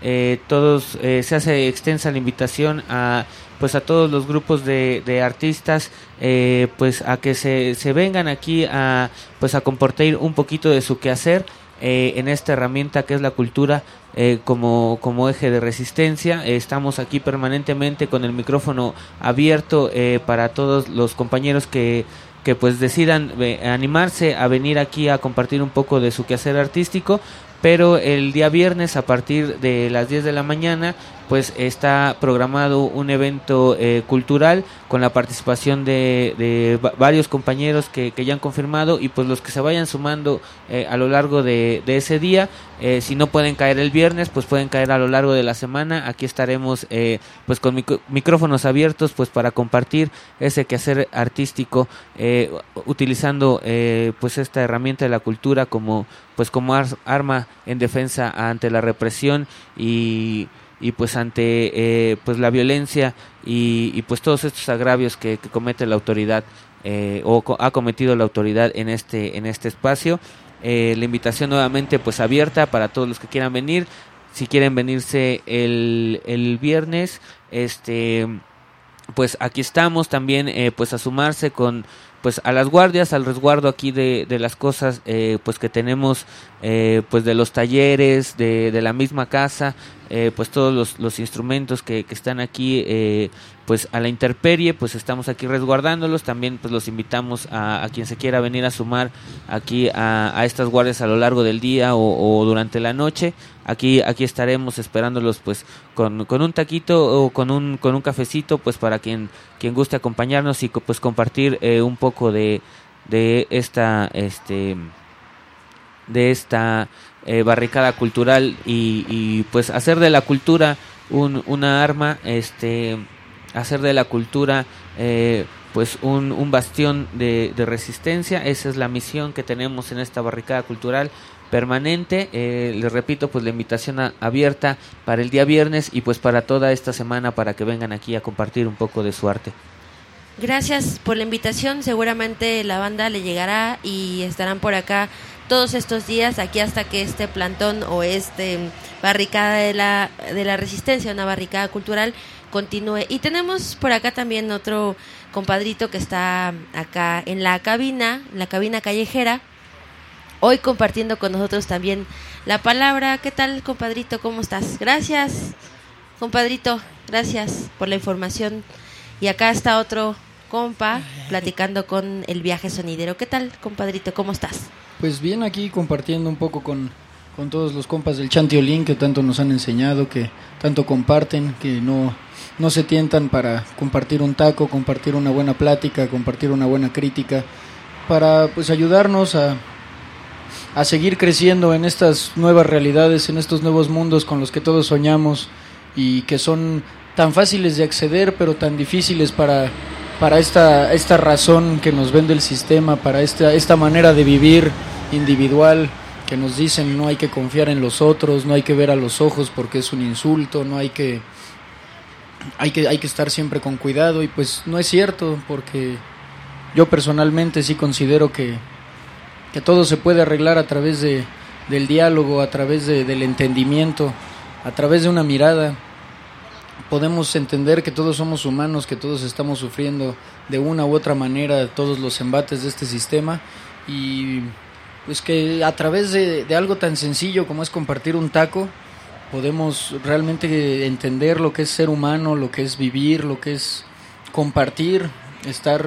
Se hace extensa la invitación a todos los grupos de artistas, pues a que se vengan aquí a compartir un poquito de su quehacer en esta herramienta que es la cultura como eje de resistencia. Estamos aquí permanentemente con el micrófono abierto para todos los compañeros que pues decidan animarse a venir aquí a compartir un poco de su quehacer artístico. Pero el día viernes a partir de las 10 de la mañana pues está programado un evento cultural con la participación de varios compañeros que ya han confirmado, y pues los que se vayan sumando a lo largo de ese día, si no pueden caer el viernes, pues pueden caer a lo largo de la semana. Aquí estaremos pues con micrófonos abiertos pues para compartir ese quehacer artístico, utilizando pues esta herramienta de la cultura como arma en defensa ante la represión y pues ante pues la violencia y pues todos estos agravios que comete la autoridad o ha cometido la autoridad en este espacio. La invitación nuevamente pues abierta para todos los que quieran venir. Si quieren venirse el viernes, pues aquí estamos también pues a sumarse con pues a las guardias, al resguardo aquí de las cosas pues que tenemos, pues de los talleres, de la misma casa, pues todos los instrumentos que están aquí pues a la intemperie, pues estamos aquí resguardándolos. También pues los invitamos a quien se quiera venir a sumar aquí a estas guardias a lo largo del día o durante la noche. Aquí estaremos esperándolos pues con un taquito o con un cafecito, pues para quien guste acompañarnos y pues compartir un poco de esta barricada cultural y pues hacer de la cultura una arma, hacer de la cultura pues un bastión de resistencia. Esa es la misión que tenemos en esta barricada cultural permanente. Les repito, pues la invitación abierta para el día viernes y pues para toda esta semana, para que vengan aquí a compartir un poco de su arte. Gracias por la invitación. Seguramente la banda le llegará y estarán por acá todos estos días, aquí hasta que este plantón o barricada de la resistencia, una barricada cultural, continúe. Y tenemos por acá también otro compadrito que está acá en la cabina callejera, hoy compartiendo con nosotros también la palabra. ¿Qué tal, compadrito? ¿Cómo estás? Gracias, compadrito, gracias por la información. Y acá está otro compa platicando con el viaje sonidero. ¿Qué tal, compadrito? ¿Cómo estás? Pues bien, aquí compartiendo un poco con todos los compas del Chantiolín, que tanto nos han enseñado, que tanto comparten, que no se tientan para compartir un taco, compartir una buena plática, compartir una buena crítica, para pues ayudarnos a a seguir creciendo en estas nuevas realidades, en estos nuevos mundos con los que todos soñamos y que son tan fáciles de acceder pero tan difíciles para esta razón que nos vende el sistema, para esta manera de vivir individual que nos dicen no hay que confiar en los otros, no hay que ver a los ojos porque es un insulto, no hay que estar siempre con cuidado, y pues no es cierto, porque yo personalmente sí considero que todo se puede arreglar a través del diálogo, a través del entendimiento, a través de una mirada. Podemos entender que todos somos humanos, que todos estamos sufriendo de una u otra manera todos los embates de este sistema, y pues que a través de algo tan sencillo como es compartir un taco podemos realmente entender lo que es ser humano, lo que es vivir, lo que es compartir, estar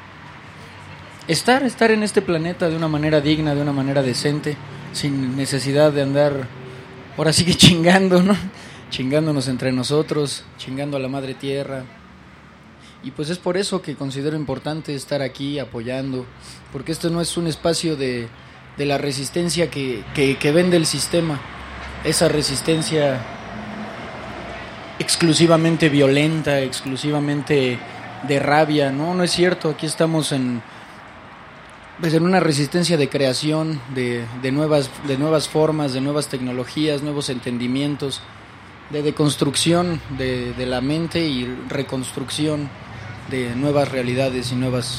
en este planeta de una manera digna, de una manera decente, sin necesidad de andar ahora sí que chingando, ¿no? Chingándonos entre nosotros, chingando a la madre tierra. Y pues es por eso que considero importante estar aquí apoyando, porque esto no es un espacio de la resistencia que vende el sistema, esa resistencia exclusivamente violenta, exclusivamente de rabia. No es cierto. Aquí estamos en una resistencia de creación, de nuevas formas, de nuevas tecnologías, nuevos entendimientos, de deconstrucción de la mente y reconstrucción de nuevas realidades y nuevos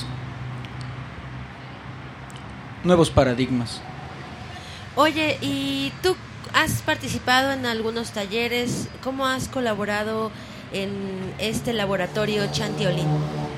paradigmas. Oye, ¿y tú has participado en algunos talleres? ¿Cómo has colaborado en este laboratorio Chantiolín?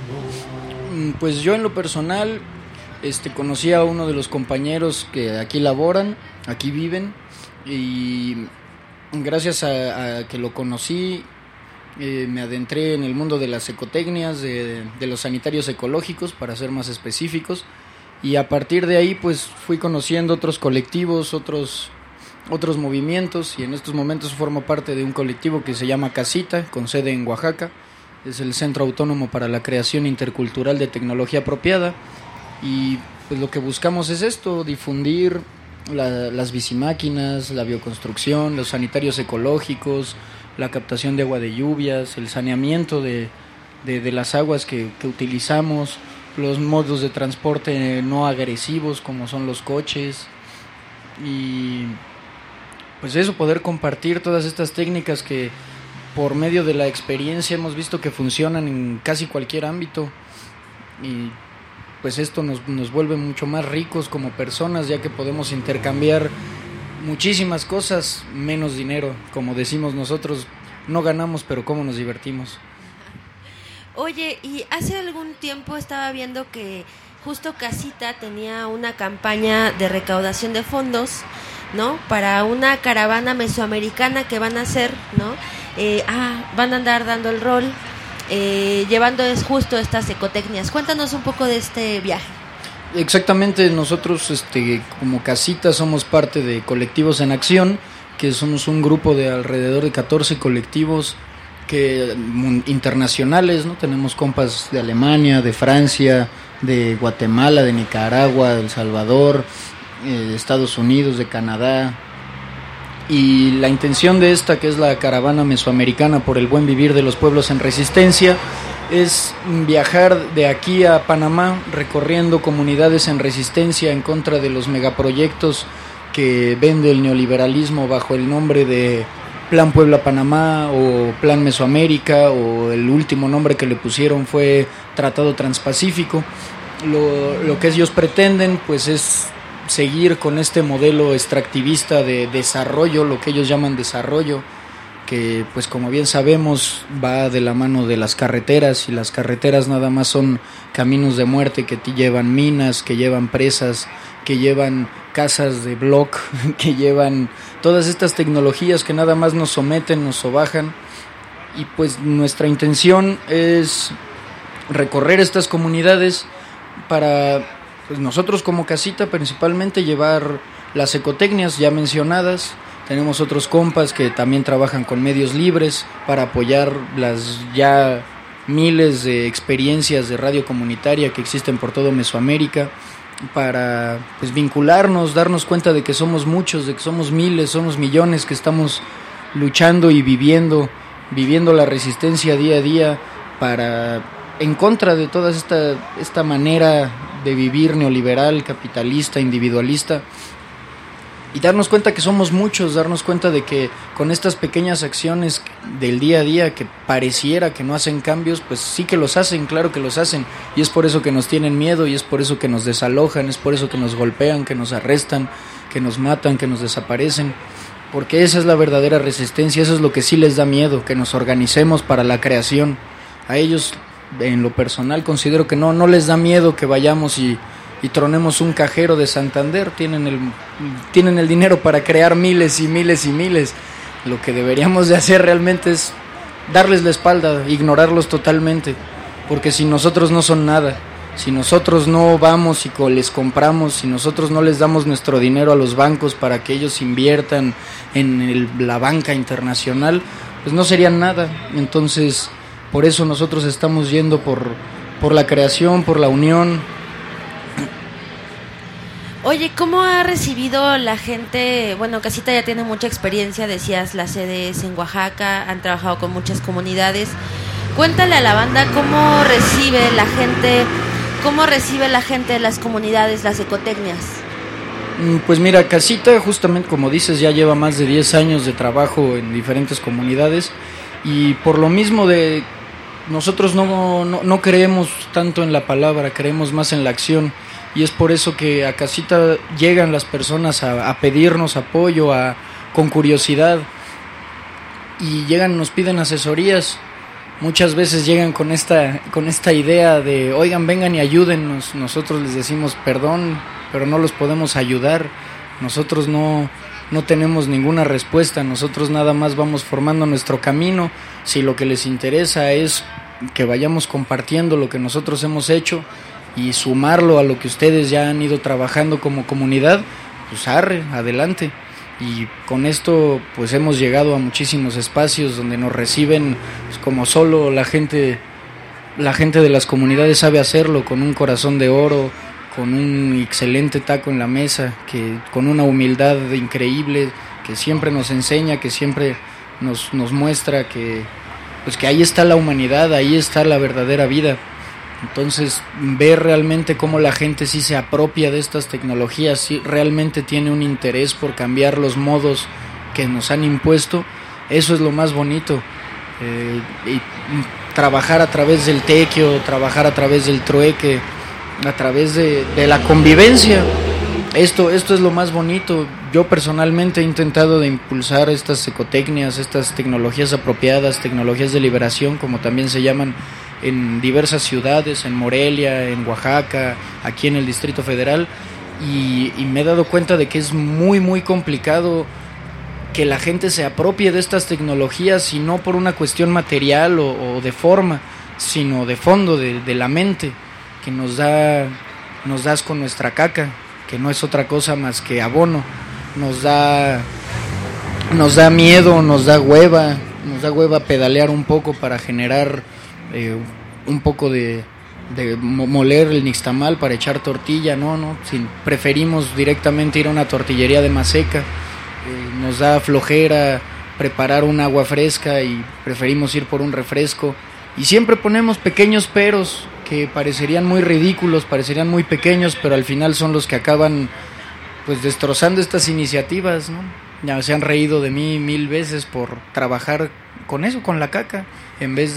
Pues yo en lo personal conocí a uno de los compañeros que aquí laboran, aquí viven, y gracias a que lo conocí me adentré en el mundo de las ecotecnias, de los sanitarios ecológicos, para ser más específicos, y a partir de ahí pues fui conociendo otros colectivos, otros movimientos, y en estos momentos formo parte de un colectivo que se llama Casita, con sede en Oaxaca. Es el Centro Autónomo para la Creación Intercultural de Tecnología Apropiada, y pues lo que buscamos es esto: difundir las bicimáquinas, la bioconstrucción, los sanitarios ecológicos, la captación de agua de lluvias, el saneamiento de las aguas que utilizamos, los modos de transporte no agresivos como son los coches, y pues eso, poder compartir todas estas técnicas que por medio de la experiencia hemos visto que funcionan en casi cualquier ámbito, y pues esto nos vuelve mucho más ricos como personas, ya que podemos intercambiar muchísimas cosas, menos dinero. Como decimos nosotros, no ganamos, pero cómo nos divertimos. Oye, y hace algún tiempo estaba viendo que justo Casita tenía una campaña de recaudación de fondos, ¿no? Para una caravana mesoamericana que van a hacer, ¿no? Van a andar dando el rol, llevando justo estas ecotecnias. Cuéntanos un poco de este viaje. Exactamente, nosotros como Casita somos parte de Colectivos en Acción, que somos un grupo de alrededor de 14 colectivos internacionales, ¿no? Tenemos compas de Alemania, de Francia, de Guatemala, de Nicaragua, de El Salvador, de Estados Unidos, de Canadá. Y la intención de esta, que es la caravana mesoamericana por el buen vivir de los pueblos en resistencia, es viajar de aquí a Panamá recorriendo comunidades en resistencia en contra de los megaproyectos que vende el neoliberalismo bajo el nombre de Plan Puebla-Panamá o Plan Mesoamérica, o el último nombre que le pusieron fue Tratado Transpacífico. Lo que ellos pretenden pues es seguir con este modelo extractivista de desarrollo, lo que ellos llaman desarrollo, que pues como bien sabemos va de la mano de las carreteras, y las carreteras nada más son caminos de muerte que te llevan minas, que llevan presas, que llevan casas de block, que llevan todas estas tecnologías que nada más nos someten, nos sobajan. Y pues nuestra intención es recorrer estas comunidades para pues nosotros como Casita principalmente llevar las ecotecnias ya mencionadas. Tenemos otros compas que también trabajan con medios libres para apoyar las ya miles de experiencias de radio comunitaria que existen por todo Mesoamérica. para pues vincularnos, darnos cuenta de que somos muchos, de que somos miles, somos millones que estamos luchando y viviendo la resistencia día a día para en contra de toda esta manera de vivir neoliberal, capitalista, individualista, y darnos cuenta que somos muchos, darnos cuenta de que con estas pequeñas acciones del día a día que pareciera que no hacen cambios, pues sí que los hacen, claro que los hacen, y es por eso que nos tienen miedo, y es por eso que nos desalojan, es por eso que nos golpean, que nos arrestan, que nos matan, que nos desaparecen, porque esa es la verdadera resistencia, eso es lo que sí les da miedo, que nos organicemos para la creación. A ellos, en lo personal, considero que no les da miedo que vayamos y tronemos un cajero de Santander. Tienen el dinero para crear miles y miles y miles. Lo que deberíamos de hacer realmente es darles la espalda, ignorarlos totalmente, porque sin nosotros no son nada. Si nosotros no vamos y les compramos, si nosotros no les damos nuestro dinero a los bancos para que ellos inviertan en la banca internacional, pues no serían nada. Entonces, por eso nosotros estamos yendo por la creación, por la unión. Oye, ¿cómo ha recibido la gente? Bueno, Casita ya tiene mucha experiencia, decías, la sede es en Oaxaca, han trabajado con muchas comunidades. Cuéntale a la banda cómo recibe la gente de las comunidades las ecotecnias. Pues mira, Casita, justamente como dices, ya lleva más de 10 años de trabajo en diferentes comunidades, y por lo mismo de nosotros no creemos tanto en la palabra, creemos más en la acción. Y es por eso que a Casita llegan las personas a pedirnos apoyo, con curiosidad, y llegan, nos piden asesorías. Muchas veces llegan con esta idea de, oigan, vengan y ayúdennos. Nosotros les decimos, perdón, pero no los podemos ayudar. Nosotros no tenemos ninguna respuesta. Nosotros nada más vamos formando nuestro camino. Si lo que les interesa es que vayamos compartiendo lo que nosotros hemos hecho y sumarlo a lo que ustedes ya han ido trabajando como comunidad, pues adelante. Y con esto pues hemos llegado a muchísimos espacios donde nos reciben pues, como solo la gente de las comunidades sabe hacerlo, con un corazón de oro, con un excelente taco en la mesa, con una humildad increíble, que siempre nos enseña, que siempre nos muestra que ahí está la humanidad, ahí está la verdadera vida. Entonces, ver realmente cómo la gente sí se apropia de estas tecnologías, sí realmente tiene un interés por cambiar los modos que nos han impuesto, eso es lo más bonito. Y trabajar a través del tequio, trabajar a través del trueque, a través de la convivencia, esto es lo más bonito. Yo personalmente he intentado de impulsar estas ecotecnias, estas tecnologías apropiadas, tecnologías de liberación, como también se llaman, en diversas ciudades, en Morelia, en Oaxaca, aquí en el Distrito Federal, y me he dado cuenta de que es muy muy complicado que la gente se apropie de estas tecnologías, y no por una cuestión material o de forma, sino de fondo, de la mente, que nos das con nuestra caca, que no es otra cosa más que abono. Nos da miedo, nos da hueva pedalear un poco para generar un poco de moler el nixtamal para echar tortilla. Preferimos directamente ir a una tortillería de Maseca. Nos da flojera preparar un agua fresca y preferimos ir por un refresco, y siempre ponemos pequeños peros que parecerían muy ridículos, parecerían muy pequeños, pero al final son los que acaban pues destrozando estas iniciativas, ¿no? Ya se han reído de mí 1000 veces por trabajar con eso, con la caca, en vez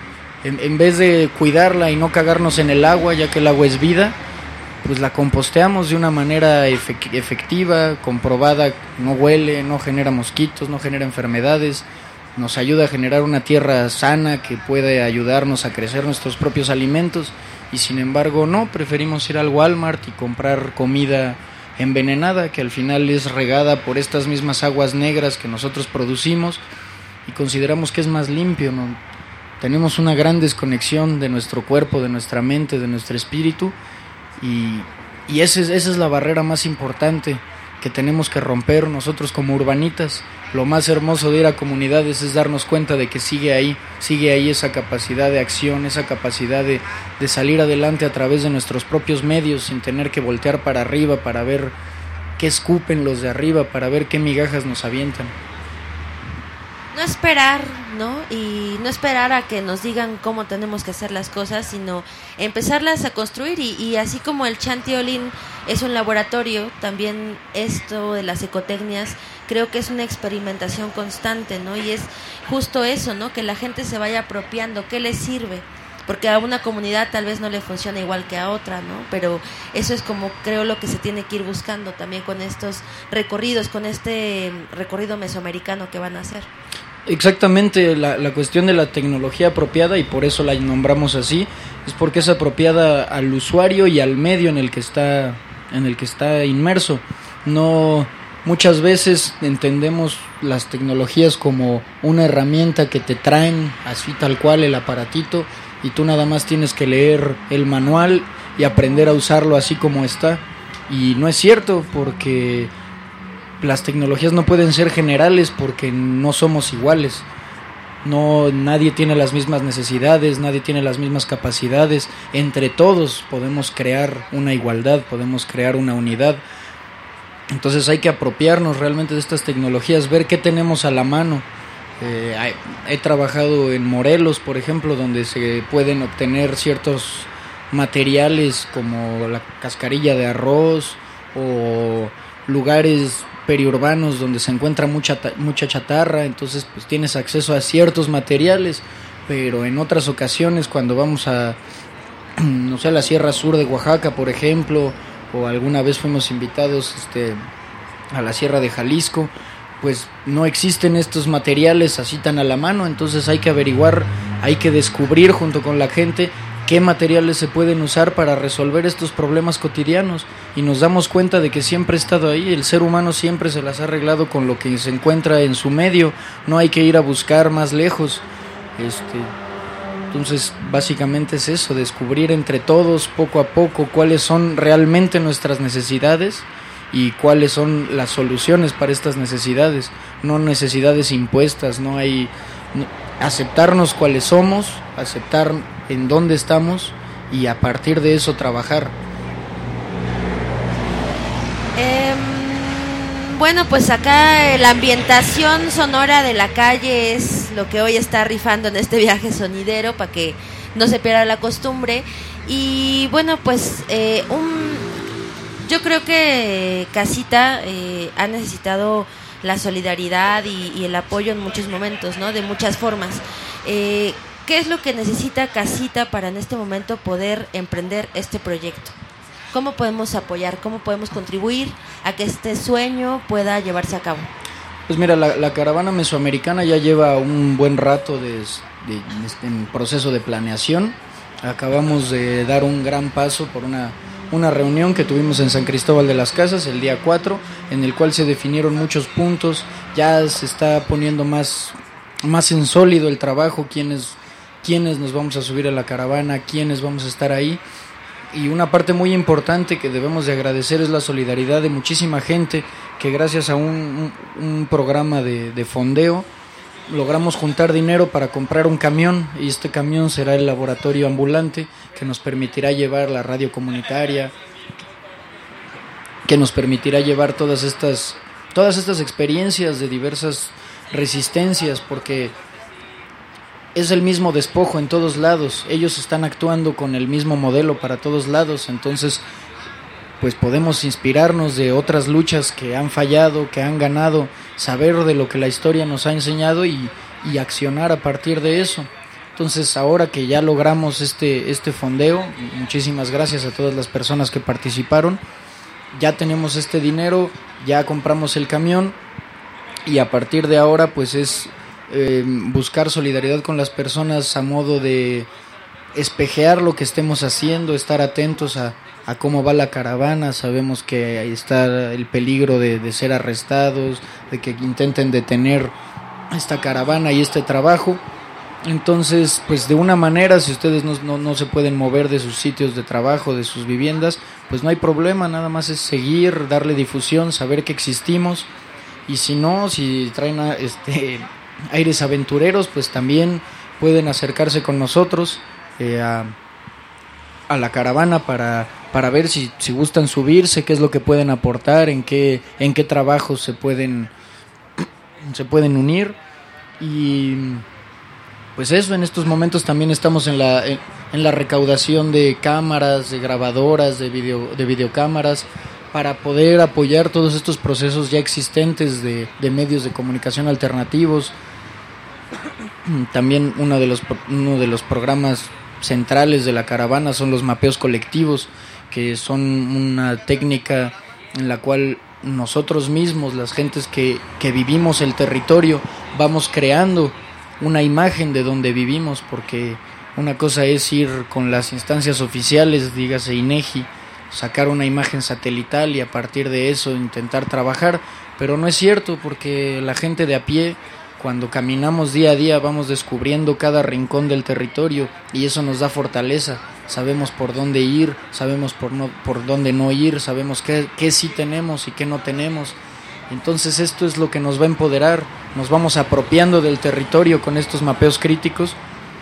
de cuidarla y no cagarnos en el agua, ya que el agua es vida, pues la composteamos de una manera efectiva, comprobada, no huele, no genera mosquitos, no genera enfermedades, nos ayuda a generar una tierra sana que puede ayudarnos a crecer nuestros propios alimentos. Y sin embargo preferimos ir al Walmart y comprar comida envenenada, que al final es regada por estas mismas aguas negras que nosotros producimos, y consideramos que es más limpio, ¿no? Tenemos una gran desconexión de nuestro cuerpo, de nuestra mente, de nuestro espíritu, y esa es la barrera más importante, que tenemos que romper nosotros como urbanitas. Lo más hermoso de ir a comunidades es darnos cuenta de que sigue ahí esa capacidad de acción, esa capacidad de salir adelante a través de nuestros propios medios, sin tener que voltear para arriba para ver qué escupen los de arriba, para ver qué migajas nos avientan. No esperar, ¿no? Y no esperar a que nos digan cómo tenemos que hacer las cosas, sino empezarlas a construir. Y así como el Chantiolín es un laboratorio, también esto de las ecotecnias creo que es una experimentación constante, ¿no? Y es justo eso, ¿no? Que la gente se vaya apropiando, ¿qué le sirve? Porque a una comunidad tal vez no le funciona igual que a otra, ¿no? Pero eso es como creo lo que se tiene que ir buscando también con estos recorridos, con este recorrido mesoamericano que van a hacer. Exactamente, la cuestión de la tecnología apropiada, y por eso la nombramos así, es porque es apropiada al usuario y al medio en el que está inmerso. No, muchas veces entendemos las tecnologías como una herramienta que te traen así tal cual el aparatito y tú nada más tienes que leer el manual y aprender a usarlo así como está, y no es cierto, porque las tecnologías no pueden ser generales porque no somos iguales. Nadie tiene las mismas necesidades, nadie tiene las mismas capacidades. Entre todos podemos crear una igualdad, podemos crear una unidad. Entonces hay que apropiarnos realmente de estas tecnologías, ver qué tenemos a la mano. He trabajado en Morelos, por ejemplo, donde se pueden obtener ciertos materiales como la cascarilla de arroz o lugares periurbanos donde se encuentra mucha chatarra. Entonces pues tienes acceso a ciertos materiales, pero en otras ocasiones cuando vamos a, no sé, a la Sierra Sur de Oaxaca, por ejemplo, o alguna vez fuimos invitados a la Sierra de Jalisco, pues no existen estos materiales así tan a la mano. Entonces hay que averiguar, hay que descubrir junto con la gente qué materiales se pueden usar para resolver estos problemas cotidianos, y nos damos cuenta de que siempre ha estado ahí. El ser humano siempre se las ha arreglado con lo que se encuentra en su medio, no hay que ir a buscar más lejos. Entonces básicamente es eso, descubrir entre todos poco a poco cuáles son realmente nuestras necesidades y cuáles son las soluciones para estas necesidades, no necesidades impuestas. Aceptarnos cuáles somos, aceptar en dónde estamos y a partir de eso trabajar. Bueno, pues acá la ambientación sonora de la calle es lo que hoy está rifando en este viaje sonidero, para que no se pierda la costumbre. Y bueno, pues yo creo que Casita ha necesitado la solidaridad y el apoyo en muchos momentos, ¿no? De muchas formas. ¿Qué es lo que necesita Casita para en este momento poder emprender este proyecto? ¿Cómo podemos apoyar? ¿Cómo podemos contribuir a que este sueño pueda llevarse a cabo? Pues mira, la caravana mesoamericana ya lleva un buen rato en proceso de planeación. Acabamos de dar un gran paso por una reunión que tuvimos en San Cristóbal de las Casas el día 4, en el cual se definieron muchos puntos. Ya se está poniendo más en sólido el trabajo, quiénes nos vamos a subir a la caravana, quiénes vamos a estar ahí. Y una parte muy importante que debemos de agradecer es la solidaridad de muchísima gente, que gracias a un programa de fondeo logramos juntar dinero para comprar un camión, y este camión será el laboratorio ambulante que nos permitirá llevar la radio comunitaria, que nos permitirá llevar todas estas experiencias de diversas resistencias, porque es el mismo despojo en todos lados. Ellos están actuando con el mismo modelo para todos lados. Entonces pues podemos inspirarnos de otras luchas que han fallado, que han ganado, saber de lo que la historia nos ha enseñado y accionar a partir de eso. Entonces ahora que ya logramos este fondeo, muchísimas gracias a todas las personas que participaron, ya tenemos este dinero, ya compramos el camión, y a partir de ahora pues es buscar solidaridad con las personas a modo de espejear lo que estemos haciendo, estar atentos a cómo va la caravana. Sabemos que ahí está el peligro de ser arrestados, de que intenten detener esta caravana y este trabajo. Entonces, pues de una manera, si ustedes no se pueden mover de sus sitios de trabajo, de sus viviendas, pues no hay problema, nada más es seguir, darle difusión, saber que existimos. Y si no, si traen aires aventureros, pues también pueden acercarse con nosotros a la caravana para ver si gustan subirse, qué es lo que pueden aportar, en qué trabajos se pueden unir. Y pues eso, en estos momentos también estamos en la recaudación de cámaras, de grabadoras, de videocámaras, para poder apoyar todos estos procesos ya existentes de medios de comunicación alternativos. También uno de los programas centrales de la caravana son los mapeos colectivos, que son una técnica en la cual nosotros mismos, las gentes que vivimos el territorio, vamos creando una imagen de donde vivimos, porque una cosa es ir con las instancias oficiales, dígase INEGI, sacar una imagen satelital y a partir de eso intentar trabajar, pero no es cierto, porque la gente de a pie, cuando caminamos día a día, vamos descubriendo cada rincón del territorio y eso nos da fortaleza. Sabemos por dónde ir, sabemos por dónde no ir, sabemos qué sí tenemos y qué no tenemos. Entonces esto es lo que nos va a empoderar, nos vamos apropiando del territorio con estos mapeos críticos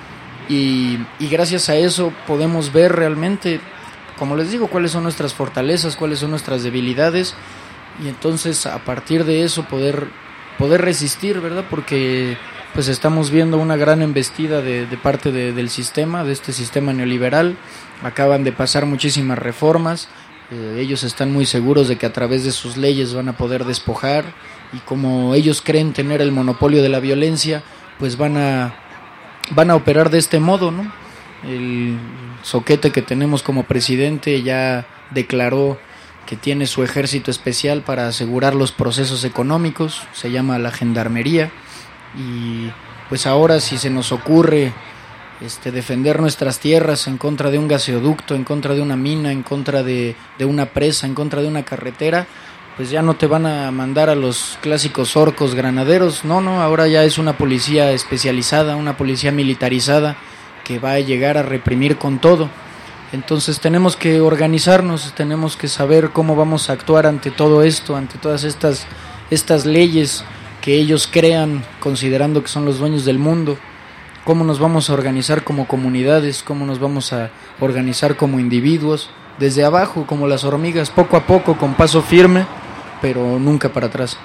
y gracias a eso podemos ver realmente, como les digo, cuáles son nuestras fortalezas, cuáles son nuestras debilidades y entonces a partir de eso poder resistir, ¿verdad? Porque pues estamos viendo una gran embestida de parte del sistema, de este sistema neoliberal. Acaban de pasar muchísimas reformas. Ellos están muy seguros de que a través de sus leyes van a poder despojar y como ellos creen tener el monopolio de la violencia, pues van a operar de este modo, ¿no? El Zoquete que tenemos como presidente ya declaró que tiene su ejército especial para asegurar los procesos económicos, se llama la Gendarmería, y pues ahora si se nos ocurre defender nuestras tierras en contra de un gaseoducto, en contra de una mina, en contra de una presa, en contra de una carretera, pues ya no te van a mandar a los clásicos orcos granaderos, no, ahora ya es una policía especializada, una policía militarizada que va a llegar a reprimir con todo. Entonces tenemos que organizarnos, tenemos que saber cómo vamos a actuar ante todo esto, ante todas estas leyes que ellos crean considerando que son los dueños del mundo. Cómo nos vamos a organizar como comunidades, cómo nos vamos a organizar como individuos, desde abajo, como las hormigas, poco a poco, con paso firme, pero nunca para atrás.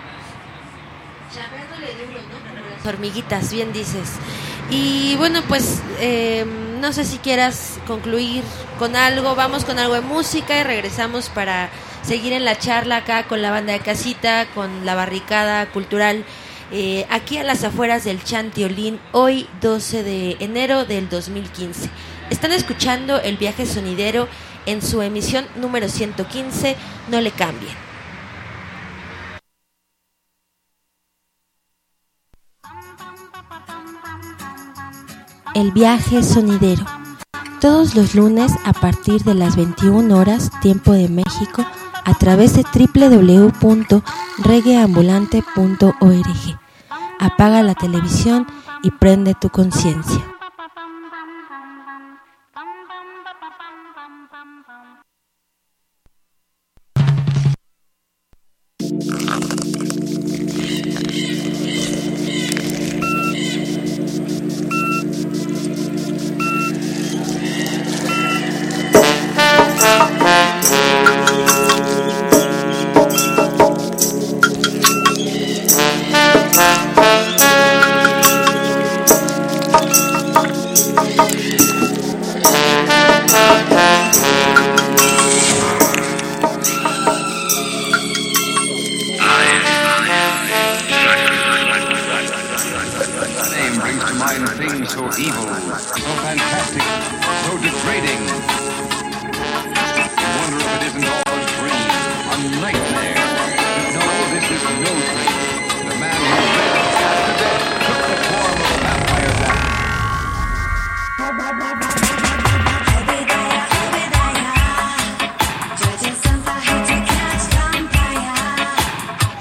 Las hormiguitas, bien dices. Y bueno, pues no sé si quieras concluir con algo, vamos con algo de música y regresamos para seguir en la charla acá con la banda de casita, con la barricada cultural. Aquí a las afueras del Chantiolín, hoy 12 de enero del 2015. Están escuchando El Viaje Sonidero en su emisión número 115, no le cambien. El Viaje Sonidero, todos los lunes a partir de las 21 horas, tiempo de México, a través de www.reggaeambulante.org. Apaga la televisión y prende tu conciencia.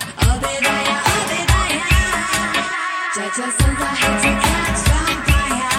Just since I had to catch some fire.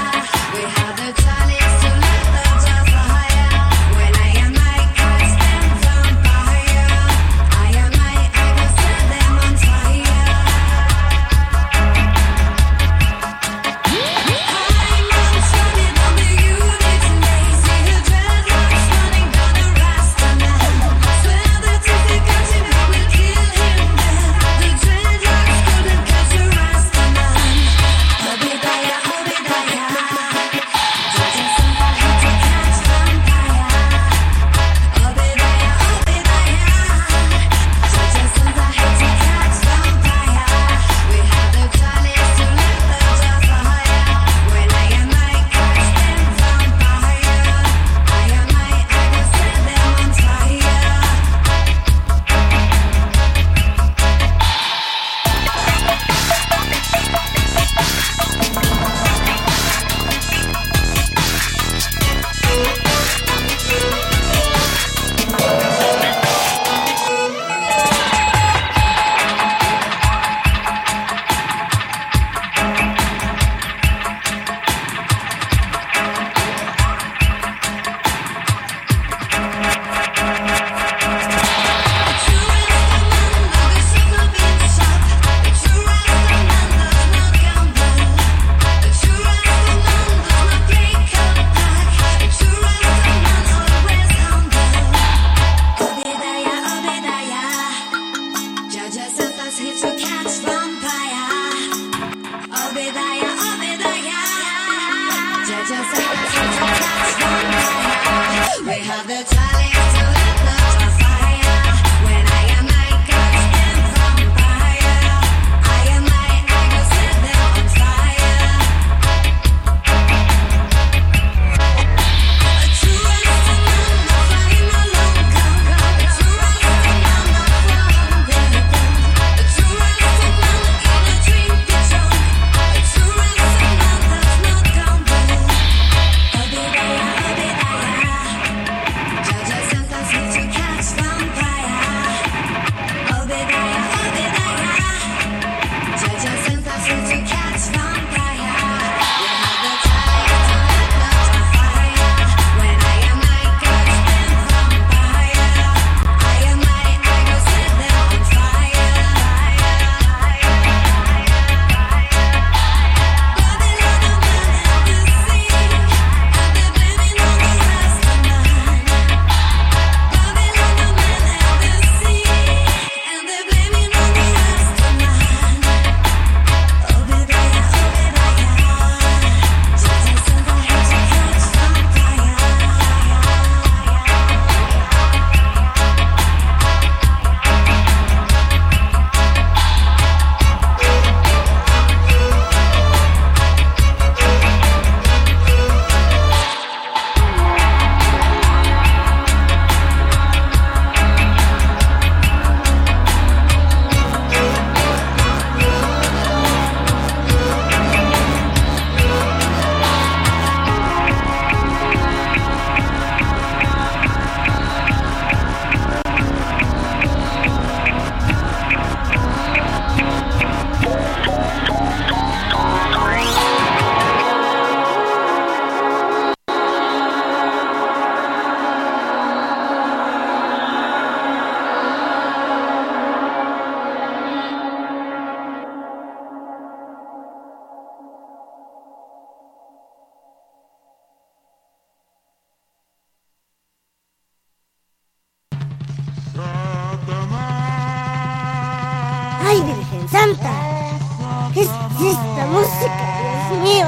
¡Ay, Virgen Santa! ¿Qué es esta música, Dios mío?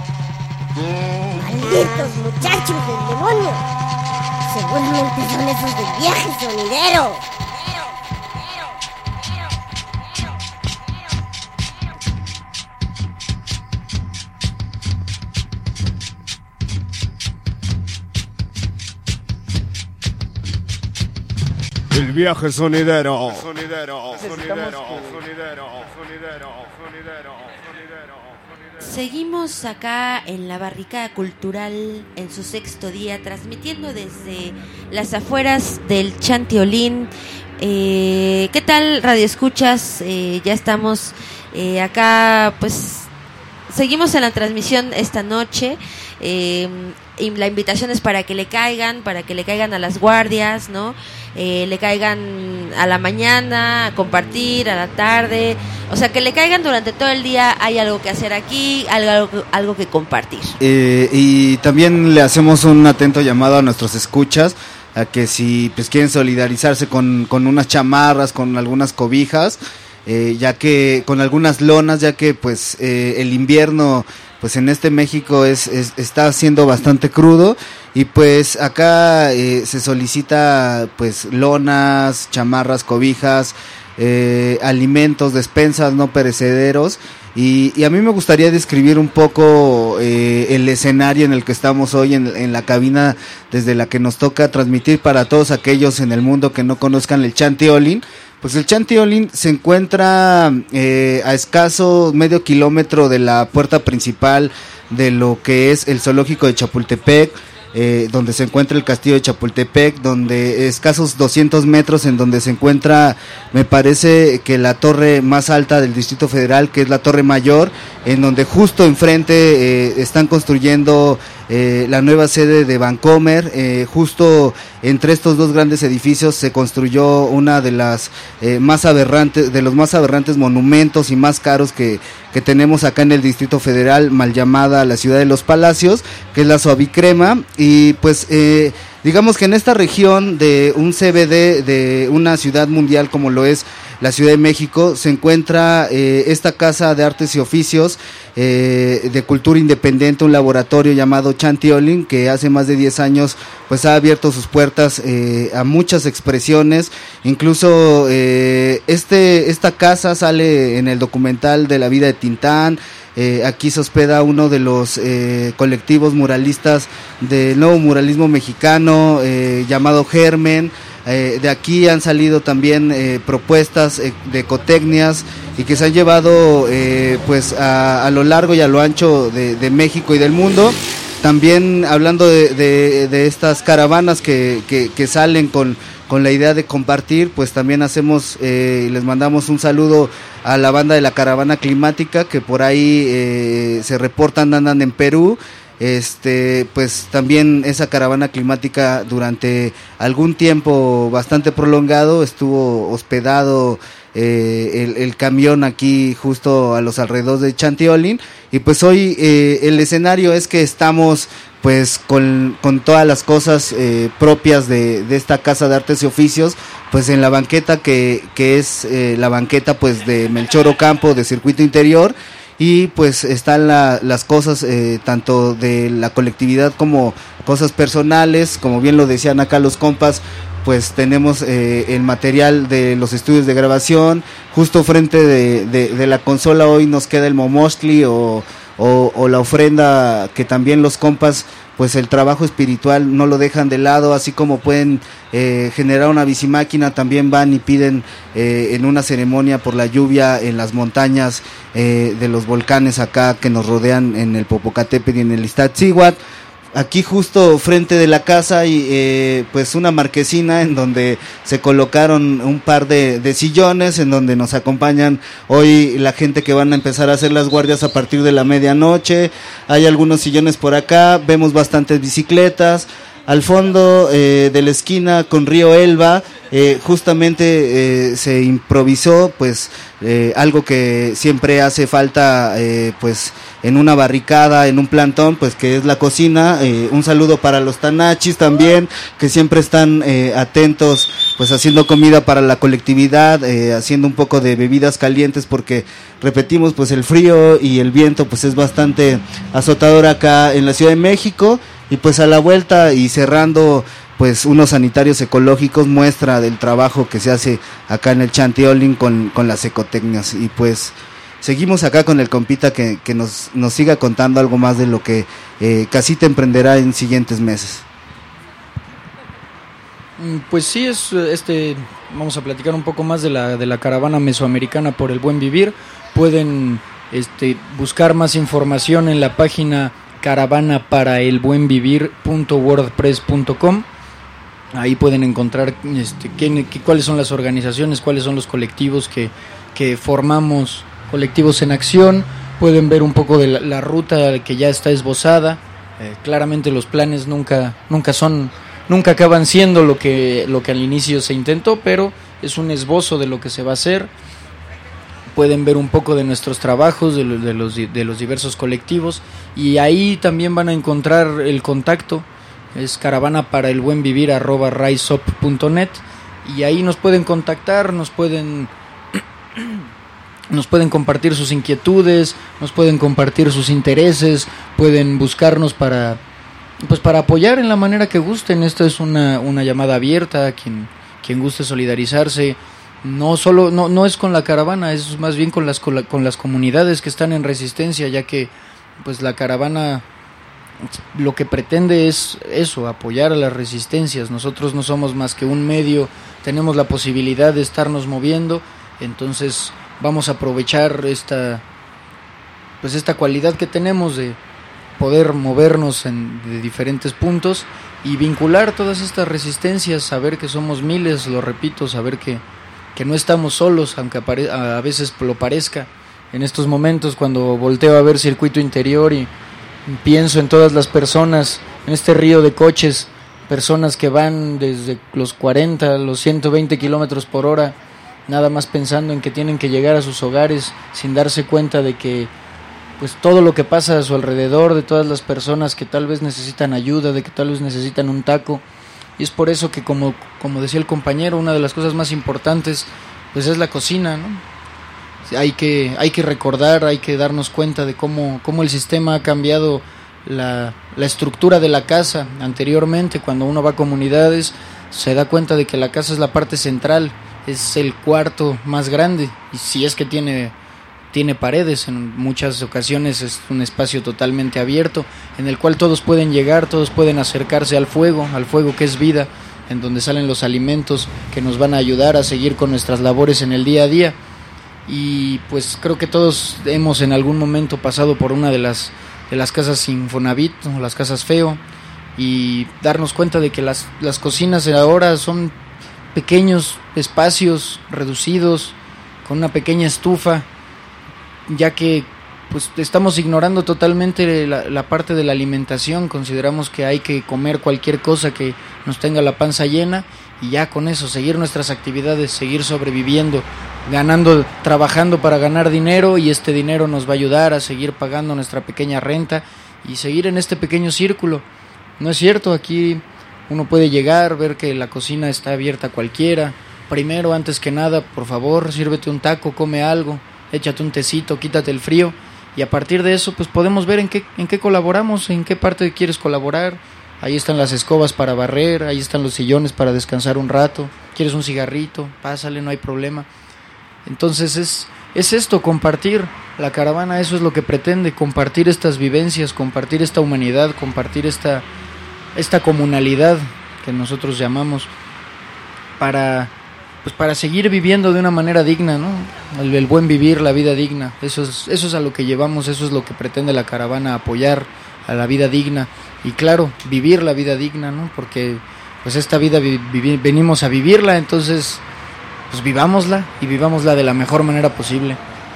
¡Malditos muchachos del demonio! Seguramente son esos del viaje sonidero. El viaje sonidero. Seguimos acá en la barricada cultural en su 6º día, transmitiendo desde las afueras del Chantiolín. ¿Qué tal, Radio Escuchas? Ya estamos acá, pues seguimos en la transmisión esta noche. Y la invitación es para que le caigan a las guardias, ¿no? Le caigan a la mañana, a compartir, a la tarde, o sea, que le caigan durante todo el día. Hay algo que hacer aquí, algo que compartir. Y también le hacemos un atento llamado a nuestros escuchas a que si pues quieren solidarizarse con unas chamarras, con algunas cobijas, ya que con algunas lonas, ya que pues el invierno pues en este México está siendo bastante crudo, y pues acá se solicita pues lonas, chamarras, cobijas, alimentos, despensas no perecederos, y a mí me gustaría describir un poco el escenario en el que estamos hoy en la cabina desde la que nos toca transmitir para todos aquellos en el mundo que no conozcan el Chantiolín. Pues el Chantiolín se encuentra a escaso medio kilómetro de la puerta principal de lo que es el zoológico de Chapultepec, donde se encuentra el castillo de Chapultepec, donde escasos 200 metros en donde se encuentra, me parece que la torre más alta del Distrito Federal, que es la Torre Mayor, en donde justo enfrente están construyendo la nueva sede de Vancomer. Justo entre estos dos grandes edificios se construyó una de las los más aberrantes monumentos y más caros que tenemos acá en el Distrito Federal, mal llamada la Ciudad de los Palacios, que es la Suavicrema. Y pues digamos que en esta región de un CBD de una ciudad mundial como lo es la Ciudad de México, se encuentra esta Casa de Artes y Oficios de Cultura Independiente, un laboratorio llamado Chantiolín, que hace más de 10 años pues ha abierto sus puertas a muchas expresiones. Incluso esta casa sale en el documental de la vida de Tintán. Aquí se hospeda uno de los colectivos muralistas del nuevo muralismo mexicano, llamado Germen. De aquí han salido también propuestas de ecotecnias y que se han llevado pues a lo largo y a lo ancho de México y del mundo. También hablando de estas caravanas que salen con la idea de compartir, pues también hacemos les mandamos un saludo a la banda de la Caravana Climática, que por ahí se reportan andan en Perú. Pues también esa caravana climática durante algún tiempo bastante prolongado estuvo hospedado el camión aquí justo a los alrededores de Chantiolín, y pues hoy el escenario es que estamos pues con todas las cosas propias de esta Casa de Artes y Oficios, pues en la banqueta que es la banqueta pues de Melchor Ocampo, de Circuito Interior. Y pues están las cosas tanto de la colectividad como cosas personales, como bien lo decían acá los compas, pues tenemos el material de los estudios de grabación. Justo frente de la consola hoy nos queda el Momostli o la ofrenda, que también los compas pues el trabajo espiritual no lo dejan de lado, así como pueden generar una bicimáquina, también van y piden en una ceremonia por la lluvia en las montañas de los volcanes acá que nos rodean en el Popocatépetl y en el Iztaccíhuatl. Aquí justo frente de la casa hay pues una marquesina en donde se colocaron un par de sillones en donde nos acompañan hoy la gente que van a empezar a hacer las guardias a partir de la medianoche. Hay algunos sillones por acá, vemos bastantes bicicletas. Al fondo de la esquina con Río Elba, justamente se improvisó pues algo que siempre hace falta pues en una barricada, en un plantón, pues que es la cocina. Un saludo para los tanachis también, que siempre están atentos pues haciendo comida para la colectividad, haciendo un poco de bebidas calientes, porque repetimos pues el frío y el viento pues es bastante azotador acá en la Ciudad de México. Y pues a la vuelta y cerrando pues unos sanitarios ecológicos, muestra del trabajo que se hace acá en el Chantiolín con las ecotecnias. Y pues seguimos acá con el compita que nos siga contando algo más de lo que Casita emprenderá en siguientes meses. Pues sí, vamos a platicar un poco más de la caravana mesoamericana por el buen vivir. Pueden buscar más información en la página caravanaparaelbuenvivir.wordpress.com. Ahí pueden encontrar cuáles son las organizaciones, cuáles son los colectivos que formamos, colectivos en acción. Pueden ver un poco de la ruta que ya está esbozada. Claramente los planes nunca acaban siendo lo que al inicio se intentó, pero es un esbozo de lo que se va a hacer. Pueden ver un poco de nuestros trabajos, de los diversos colectivos, y ahí también van a encontrar el contacto. Es caravanaparaelbuenvivir@riseup.net, y ahí nos pueden contactar, nos pueden compartir sus inquietudes, nos pueden compartir sus intereses, pueden buscarnos para apoyar en la manera que gusten. Esto es una llamada abierta a quien guste solidarizarse. No es con la caravana, es más bien con las comunidades que están en resistencia, ya que pues la caravana lo que pretende es eso, apoyar a las resistencias. Nosotros no somos más que un medio, tenemos la posibilidad de estarnos moviendo, entonces vamos a aprovechar esta cualidad que tenemos de poder movernos de diferentes puntos y vincular todas estas resistencias, saber que somos miles, lo repito, saber que no estamos solos, aunque a veces lo parezca. En estos momentos, cuando volteo a ver Circuito Interior y pienso en todas las personas, en este río de coches, personas que van desde los 40, los 120 kilómetros por hora, nada más pensando en que tienen que llegar a sus hogares, sin darse cuenta de que pues todo lo que pasa a su alrededor, de todas las personas que tal vez necesitan ayuda, de que tal vez necesitan un taco. Y es por eso que, como decía el compañero, una de las cosas más importantes pues es la cocina, ¿no? Hay que recordar, hay que darnos cuenta de cómo el sistema ha cambiado la estructura de la casa. Anteriormente, cuando uno va a comunidades, se da cuenta de que la casa es la parte central, es el cuarto más grande, y si es que tiene paredes, en muchas ocasiones es un espacio totalmente abierto, en el cual todos pueden llegar, todos pueden acercarse al fuego que es vida, en donde salen los alimentos que nos van a ayudar a seguir con nuestras labores en el día a día. Y pues creo que todos hemos en algún momento pasado por una de las casas Infonavit, o las casas Feo, y darnos cuenta de que las cocinas ahora son pequeños espacios reducidos, con una pequeña estufa, ya que pues estamos ignorando totalmente la parte de la alimentación. Consideramos que hay que comer cualquier cosa que nos tenga la panza llena, y ya con eso seguir nuestras actividades, seguir sobreviviendo, trabajando para ganar dinero, y este dinero nos va a ayudar a seguir pagando nuestra pequeña renta y seguir en este pequeño círculo. No es cierto, aquí uno puede llegar, ver que la cocina está abierta a cualquiera. Primero, antes que nada, por favor, sírvete un taco, come algo, échate un tecito, quítate el frío, y a partir de eso pues podemos ver en qué colaboramos, en qué parte quieres colaborar. Ahí están las escobas para barrer, ahí están los sillones para descansar un rato. ¿Quieres un cigarrito? Pásale, no hay problema. Entonces es esto, compartir. La caravana eso es lo que pretende, compartir estas vivencias, compartir esta humanidad, compartir esta comunalidad que nosotros llamamos, para seguir viviendo de una manera digna, ¿no? El buen vivir, la vida digna. Eso es a lo que llevamos, eso es lo que pretende la caravana, apoyar a la vida digna. Y claro, vivir la vida digna, ¿no? Porque pues esta vida venimos a vivirla, entonces pues vivámosla, y vivámosla de la mejor manera posible.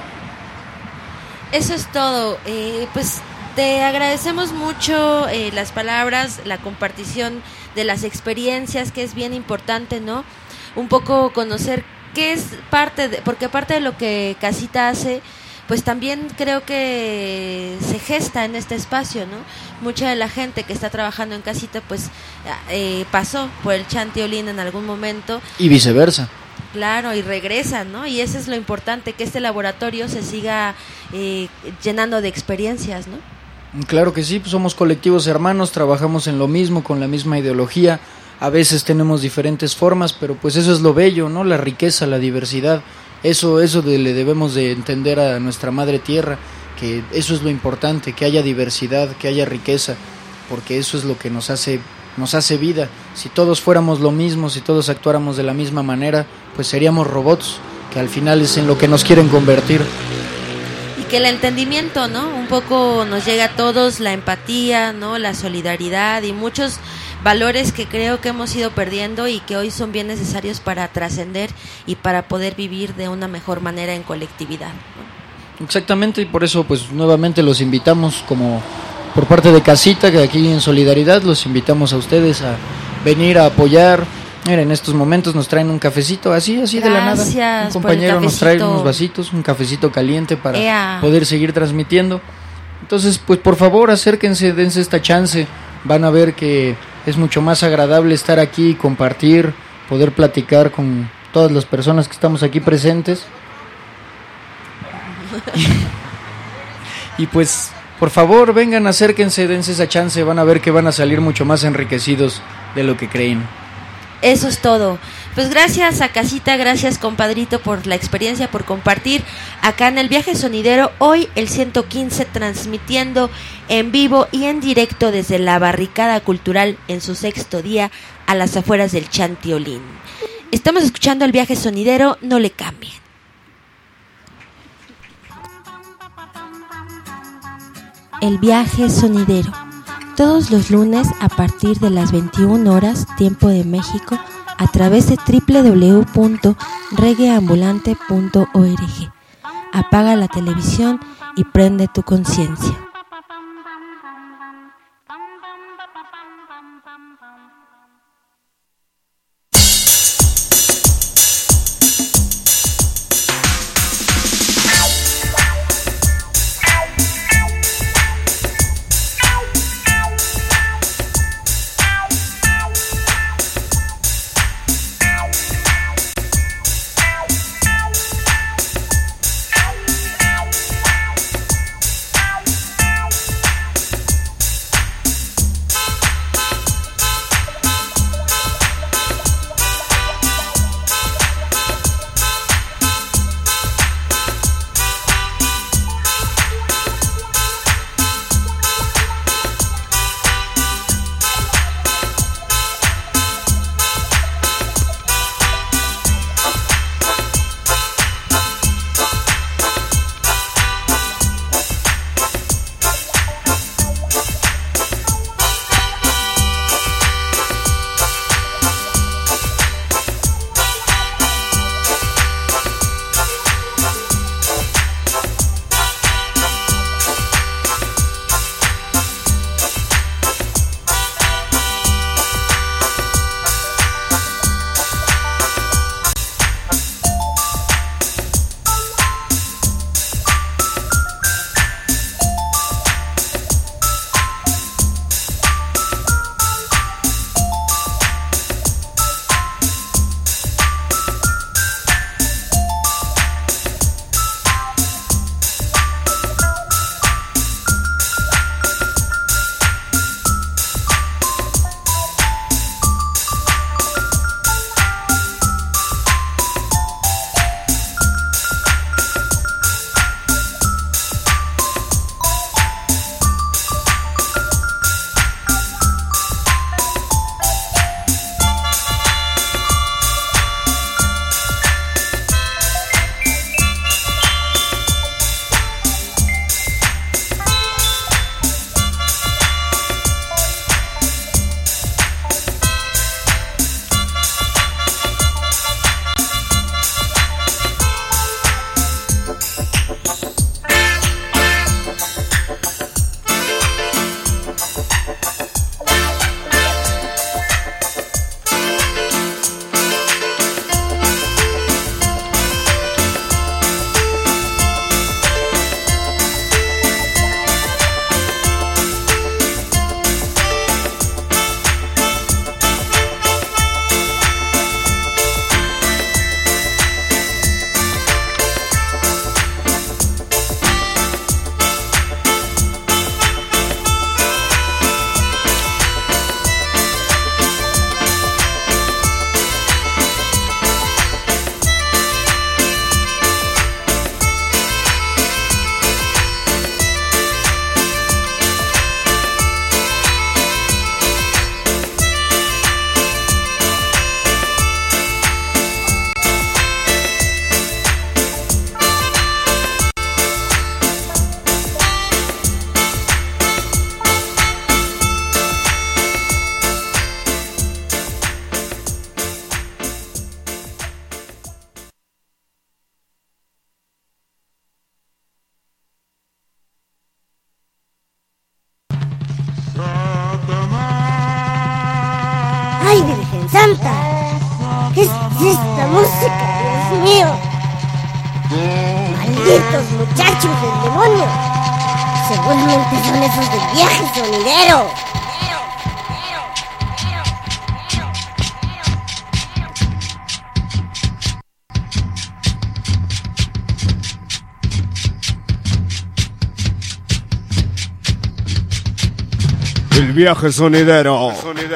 Eso es todo. Pues te agradecemos mucho las palabras, la compartición de las experiencias, que es bien importante, ¿no? Un poco conocer qué es porque parte de lo que Casita hace, pues también creo que se gesta en este espacio, ¿no? Mucha de la gente que está trabajando en Casita pues pasó por el Chantiolín en algún momento. Y viceversa. Claro, y regresan, ¿no? Y eso es lo importante, que este laboratorio se siga llenando de experiencias, ¿no? Claro que sí, pues somos colectivos hermanos, trabajamos en lo mismo, con la misma ideología. A veces tenemos diferentes formas, pero pues eso es lo bello, ¿no? La riqueza, la diversidad. Eso le debemos de entender a nuestra madre tierra, que eso es lo importante, que haya diversidad, que haya riqueza, porque eso es lo que nos hace vida. Si todos fuéramos lo mismo, si todos actuáramos de la misma manera, pues seríamos robots, que al final es en lo que nos quieren convertir. Y que el entendimiento, ¿no? Un poco nos llega a todos, la empatía, ¿no? La solidaridad y muchos valores que creo que hemos ido perdiendo y que hoy son bien necesarios para trascender y para poder vivir de una mejor manera en colectividad, ¿no? Exactamente, y por eso pues nuevamente los invitamos, como por parte de Casita, que aquí en Solidaridad los invitamos a ustedes a venir a apoyar. Mira, en estos momentos nos traen un cafecito así de la nada. Un compañero nos trae unos vasitos, un cafecito caliente para poder seguir transmitiendo. Entonces, pues por favor, acérquense, dense esta chance. Van a ver que es mucho más agradable estar aquí, compartir, poder platicar con todas las personas que estamos aquí presentes. Y pues, por favor, vengan, acérquense, dense esa chance. Van a ver que van a salir mucho más enriquecidos de lo que creen. Eso es todo. Pues gracias a Casita, gracias compadrito por la experiencia, por compartir acá en el Viaje Sonidero, hoy el 115, transmitiendo en vivo y en directo desde la Barricada Cultural en su 6º día a las afueras del Chantiolín. Estamos escuchando el Viaje Sonidero, no le cambien. El Viaje Sonidero, todos los lunes a partir de las 21 horas, tiempo de México, a través de www.reggaeambulante.org. Apaga la televisión y prende tu conciencia. santa! ¿Qué es esta música, Dios mío? ¡Malditos muchachos del demonio! Seguramente son esos del viaje sonidero. El viaje sonidero.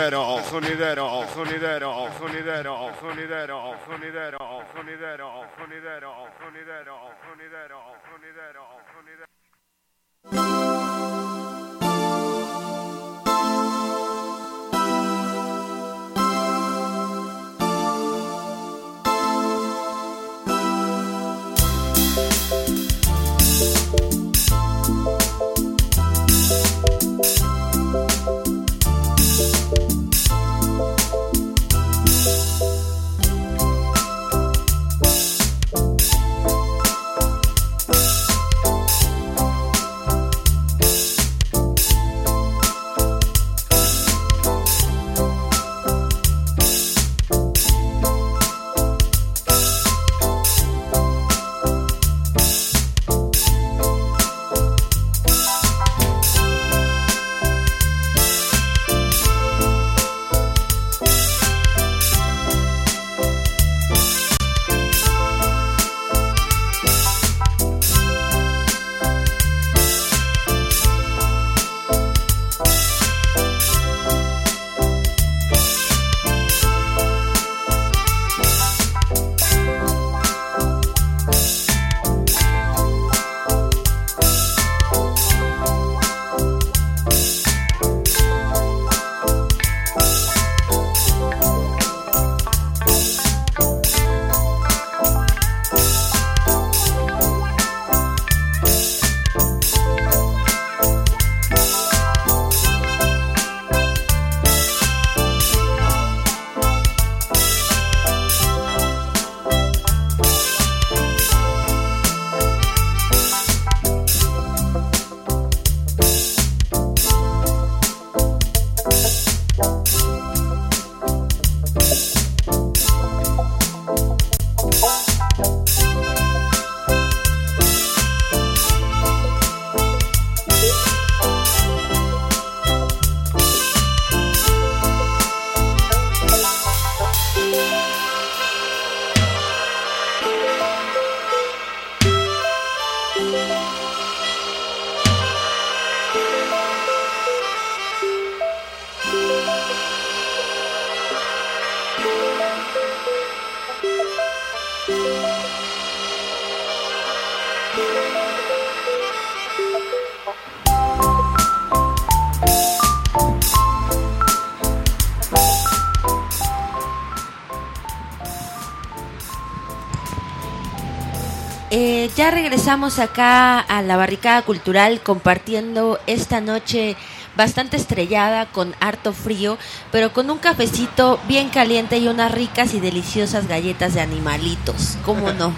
Ya regresamos acá a la barricada cultural compartiendo esta noche bastante estrellada con harto frío, pero con un cafecito bien caliente y unas ricas y deliciosas galletas de animalitos, ¿cómo no?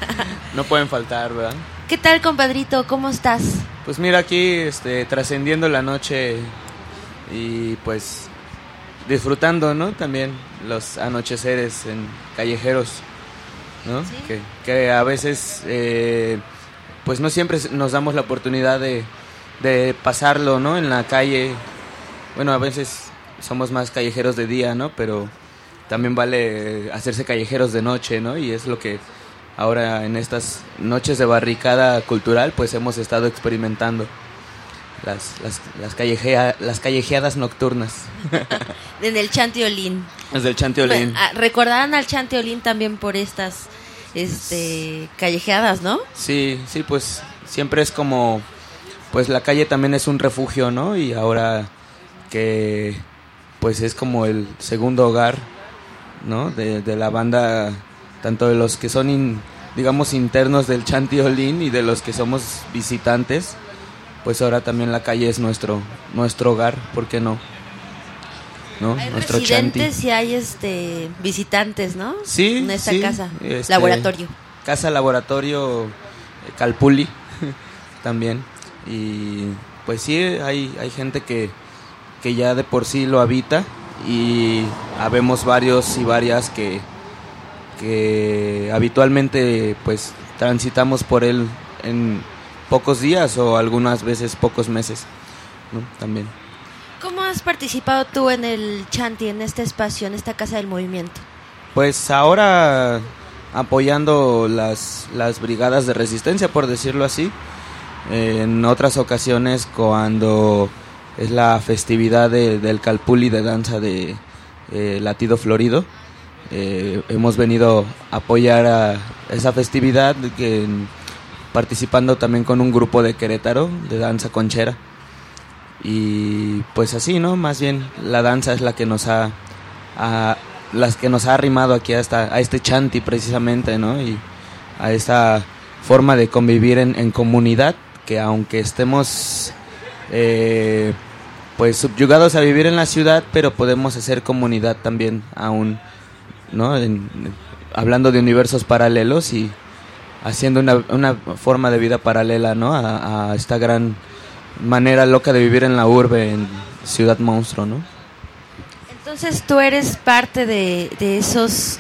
No pueden faltar, ¿verdad? ¿Qué tal, compadrito? ¿Cómo estás? Pues mira, aquí trascendiendo la noche y pues disfrutando, ¿no? También los anocheceres en callejeros, ¿no? ¿Sí? Que a veces pues no siempre nos damos la oportunidad de pasarlo, ¿no? En la calle. Bueno, a veces somos más callejeros de día, ¿no? Pero también vale hacerse callejeros de noche, ¿no? Y es lo que ahora en estas noches de barricada cultural pues hemos estado experimentando. Las callejeadas nocturnas. En el Chantiolín. Desde el Chantiolín. Recordarán al Chantiolín también por estas callejeadas, ¿no? Sí, pues siempre es como, pues la calle también es un refugio, ¿no? Y ahora que pues es como el segundo hogar, ¿no? De la banda, tanto de los que son digamos internos del Chantiolín y de los que somos visitantes. Pues ahora también la calle es nuestro hogar, ¿por qué no? ¿No? Hay Nuestro residentes chanti. y hay casa, ¿no? Sí, en esta sí, casa, laboratorio. Casa laboratorio Calpulli también. Y pues sí, hay gente que ya de por sí lo habita, y habemos varios y varias que habitualmente pues transitamos por él en pocos días o algunas veces pocos meses, ¿no? También. ¿Cómo has participado tú en el Chanti, en este espacio, en esta Casa del Movimiento? Pues ahora apoyando las brigadas de resistencia, por decirlo así. En otras ocasiones, cuando es la festividad del Calpulli de danza de Latido Florido, hemos venido a apoyar a esa festividad, participando también con un grupo de Querétaro de danza conchera. Y pues así, ¿no? Más bien la danza es la que nos ha arrimado aquí a este Chanti precisamente, ¿no? Y a esta forma de convivir en comunidad, que aunque estemos pues subyugados a vivir en la ciudad, pero podemos hacer comunidad también aún, ¿no? Hablando de universos paralelos y haciendo una forma de vida paralela, ¿no? A esta gran manera loca de vivir en la urbe, en Ciudad Monstruo, ¿no? Entonces tú eres parte de esos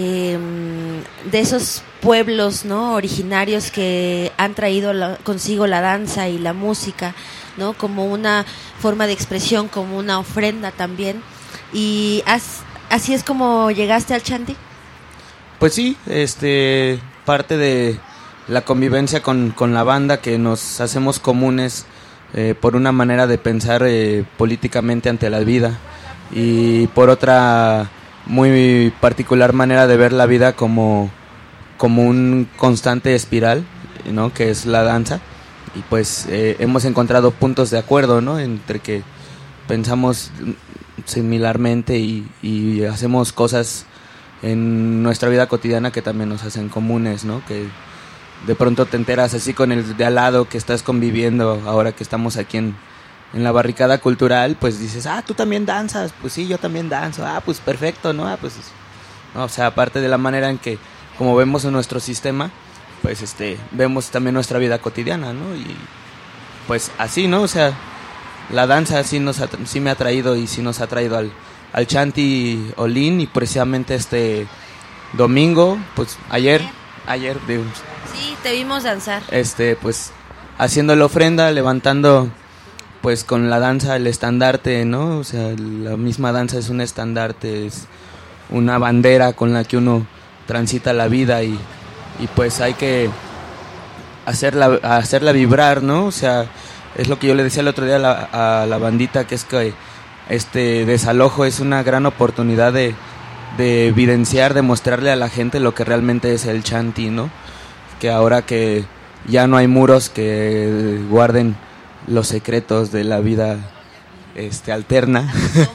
pueblos, ¿no? Originarios que han traído consigo la danza y la música, ¿no? Como una forma de expresión, como una ofrenda también. Y así es como llegaste al Chanti. Pues sí, parte de la convivencia con la banda, que nos hacemos comunes por una manera de pensar políticamente ante la vida, y por otra muy particular manera de ver la vida como un constante espiral, ¿no? Que es la danza. Y pues hemos encontrado puntos de acuerdo, ¿no? Entre que pensamos similarmente y hacemos cosas en nuestra vida cotidiana que también nos hacen comunes, ¿no? Que de pronto te enteras así con el de al lado que estás conviviendo, ahora que estamos aquí en la barricada cultural, pues dices, tú también danzas, pues sí, yo también danzo, pues perfecto, ¿no? Pues, no, o sea, aparte de la manera en que, como vemos en nuestro sistema, pues vemos también nuestra vida cotidiana, ¿no? Y pues así, ¿no? O sea, la danza sí me ha traído y sí nos ha traído al Chanti Olín, y precisamente este domingo, pues ayer sí, te vimos danzar. Pues haciendo la ofrenda, levantando pues con la danza el estandarte, ¿no? O sea, la misma danza es un estandarte, es una bandera con la que uno transita la vida, y pues hay que hacerla vibrar, ¿no? O sea, es lo que yo le decía el otro día a la bandita, que es que este desalojo es una gran oportunidad de evidenciar, de mostrarle a la gente lo que realmente es el Chanti, ¿no? Que ahora que ya no hay muros que guarden los secretos de la vida alterna,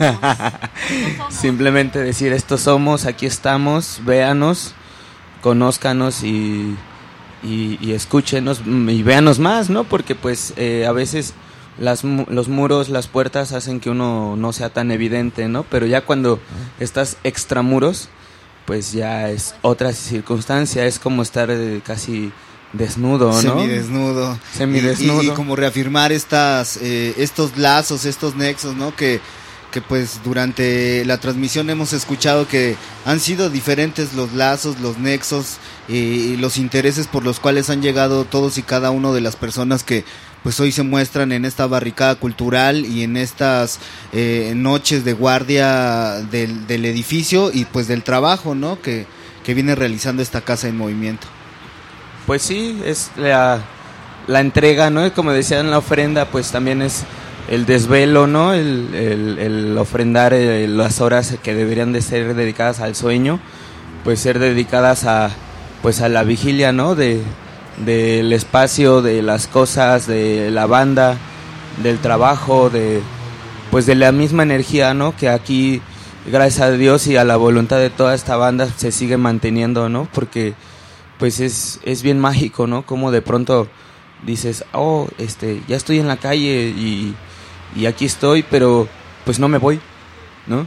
simplemente decir, estos somos, aquí estamos, véanos, conózcanos y escúchenos y véanos más, ¿no? Porque pues a veces los muros, las puertas hacen que uno no sea tan evidente, ¿no? Pero ya cuando estás extramuros, pues ya es otra circunstancia, es como estar casi desnudo, ¿no? Semidesnudo. Y como reafirmar estos lazos, estos nexos, ¿no? Que pues durante la transmisión hemos escuchado que han sido diferentes los lazos, los nexos y los intereses por los cuales han llegado todos y cada uno de las personas que pues hoy se muestran en esta barricada cultural y en estas noches de guardia del edificio y pues del trabajo, ¿no? Que viene realizando esta Casa en Movimiento. Pues sí, es la entrega, ¿no? Como decía en la ofrenda, pues también es el desvelo, ¿no? El ofrendar las horas que deberían de ser dedicadas al sueño, pues ser dedicadas a la vigilia, ¿no? Del espacio, de las cosas, de la banda, del trabajo, de la misma energía, ¿no? Que aquí, gracias a Dios y a la voluntad de toda esta banda, se sigue manteniendo, ¿no? Porque pues es bien mágico, ¿no? Como de pronto dices, ya estoy en la calle y aquí estoy, pero pues no me voy, ¿no?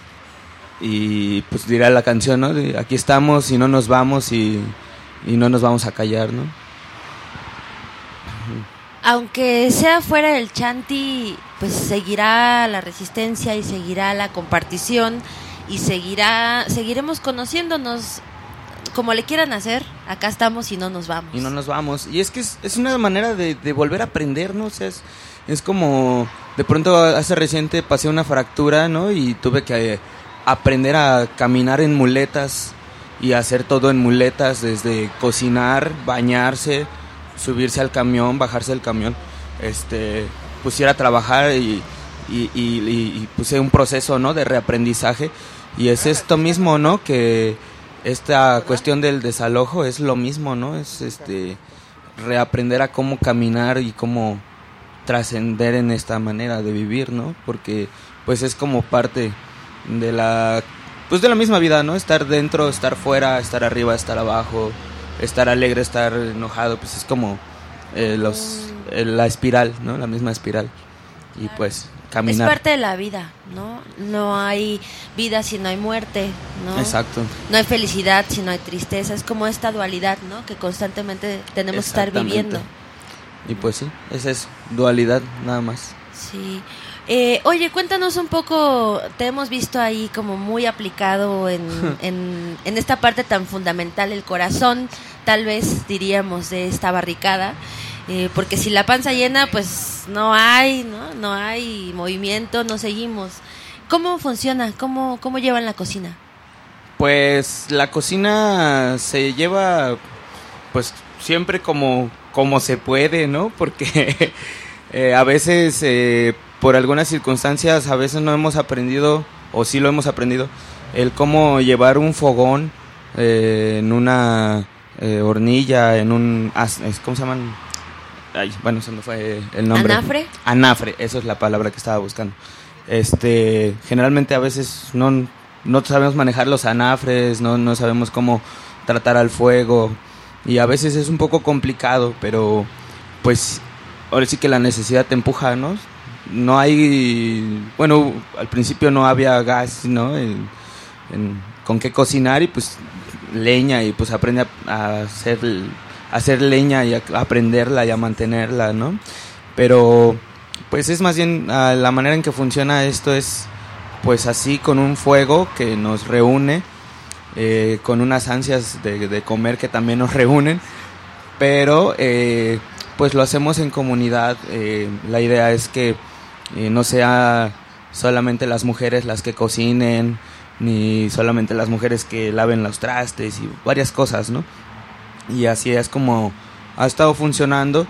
Y pues dirá la canción, ¿no? Aquí estamos y no nos vamos y no nos vamos a callar, ¿no? aunque sea fuera del chanti, pues seguirá la resistencia y seguirá la compartición y seguiremos conociéndonos como le quieran hacer. Acá estamos y no nos vamos. Y no nos vamos. Y es que es una manera de volver a aprender, ¿no? O sea, es como, de pronto hace reciente pasé una fractura, ¿no? Y tuve que aprender a caminar en muletas y hacer todo en muletas, desde cocinar, bañarse, subirse al camión, bajarse del camión, pues ir a trabajar y puse un proceso, ¿no? De reaprendizaje. Y es esto mismo, ¿no? Que esta cuestión del desalojo es lo mismo, ¿no? Es reaprender a cómo caminar y cómo trascender en esta manera de vivir, ¿no? Porque pues es como parte de la misma vida, ¿no? Estar dentro, estar fuera, estar arriba, estar abajo, estar alegre, estar enojado, pues es como la espiral, ¿no? La misma espiral. Y pues caminar. Es parte de la vida, ¿no? No hay vida si no hay muerte, ¿no? Exacto. No hay felicidad si no hay tristeza. Es como esta dualidad, ¿no? Que constantemente tenemos que estar viviendo. Y pues sí, esa es dualidad nada más. Sí. Oye, cuéntanos un poco, te hemos visto ahí como muy aplicado en esta parte tan fundamental, el corazón, tal vez diríamos, de esta barricada, porque si la panza llena, pues no hay movimiento, no seguimos. ¿Cómo funciona? ¿Cómo llevan la cocina? Pues la cocina se lleva, pues siempre como se puede, ¿no? Porque a veces por algunas circunstancias a veces no hemos aprendido, o sí lo hemos aprendido, el cómo llevar un fogón en una hornilla, en un... ¿cómo se llaman? Ay, bueno, se me fue el nombre. ¿Anafre? Anafre, eso es la palabra que estaba buscando. Generalmente a veces no sabemos manejar los anafres, no sabemos cómo tratar al fuego, y a veces es un poco complicado, pero pues ahora sí que la necesidad te empuja, ¿no? No hay, bueno, al principio no había gas, ¿no? Con qué cocinar, y pues leña, y pues aprende a hacer leña y a aprenderla y a mantenerla, ¿no? Pero pues es más bien la manera en que funciona esto es pues así, con un fuego que nos reúne, con unas ansias de comer que también nos reúnen, pero pues lo hacemos en comunidad. La idea es que no sea solamente las mujeres las que cocinen, ni solamente las mujeres que laven los trastes y varias cosas, ¿no? Y así es como ha estado funcionando.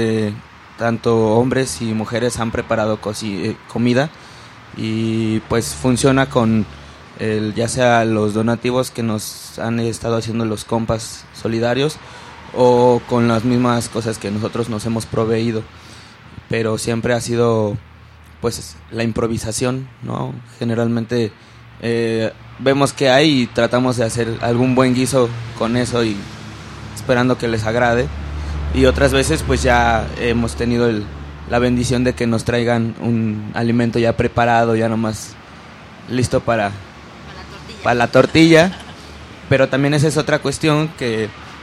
Tanto hombres y mujeres han preparado comida, y pues funciona con ya sea los donativos que nos han estado haciendo los compas solidarios, o con las mismas cosas que nosotros nos hemos proveído, pero siempre ha sido pues la improvisación, ¿no? Generalmente vemos que hay y tratamos de hacer algún buen guiso con eso, y esperando que les agrade, y otras veces pues ya hemos tenido la bendición de que nos traigan un alimento ya preparado, ya nomás listo para la tortilla. Pero también esa es otra cuestión que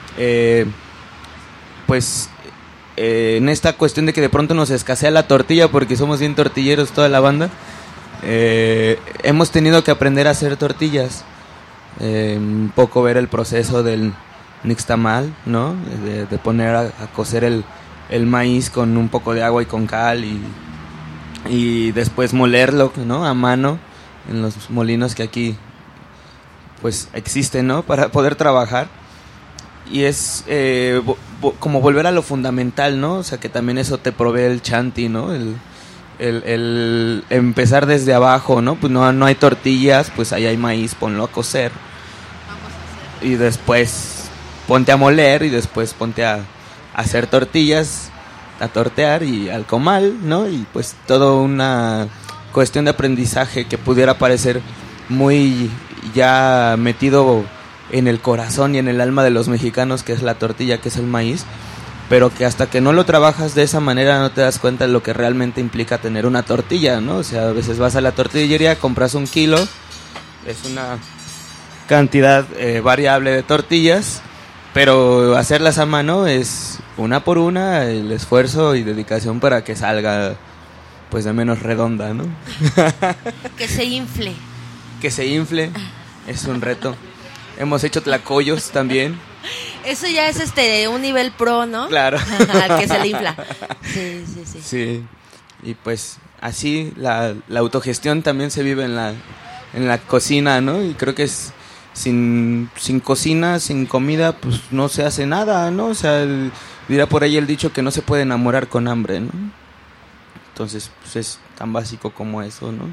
pues en esta cuestión de que de pronto nos escasea la tortilla, porque somos bien tortilleros toda la banda, hemos tenido que aprender a hacer tortillas, un poco ver el proceso del nixtamal, ¿no? De poner a cocer el maíz con un poco de agua y con cal, y después molerlo, ¿no? A mano en los molinos que aquí pues existen, ¿no? Para poder trabajar. Y es como volver a lo fundamental, ¿no? O sea, que también eso te provee el chanti, ¿no? El empezar desde abajo, ¿no? Pues no hay tortillas, pues ahí hay maíz, ponlo a cocer. Y después ponte a moler, y después ponte a hacer tortillas, a tortear y al comal, ¿no? Y pues todo una cuestión de aprendizaje que pudiera parecer muy ya metido en el corazón y en el alma de los mexicanos, que es la tortilla, que es el maíz, pero que hasta que no lo trabajas de esa manera no te das cuenta de lo que realmente implica tener una tortilla, ¿no? O sea, a veces vas a la tortillería, compras 1 kilo, es una cantidad variable de tortillas, Pero hacerlas a mano es una por una el esfuerzo y dedicación para que salga pues de menos redonda, ¿no? Que se infle. Que se infle, es un reto. Hemos hecho tlacoyos también. Eso ya es un nivel pro, ¿no? Claro. Al que se le infla. Sí. Sí. Y pues así la autogestión también se vive en la cocina, ¿no? Y creo que es sin cocina, sin comida, pues no se hace nada, ¿no? O sea, dirá por ahí el dicho que no se puede enamorar con hambre, ¿no? Entonces, pues es tan básico como eso, ¿no?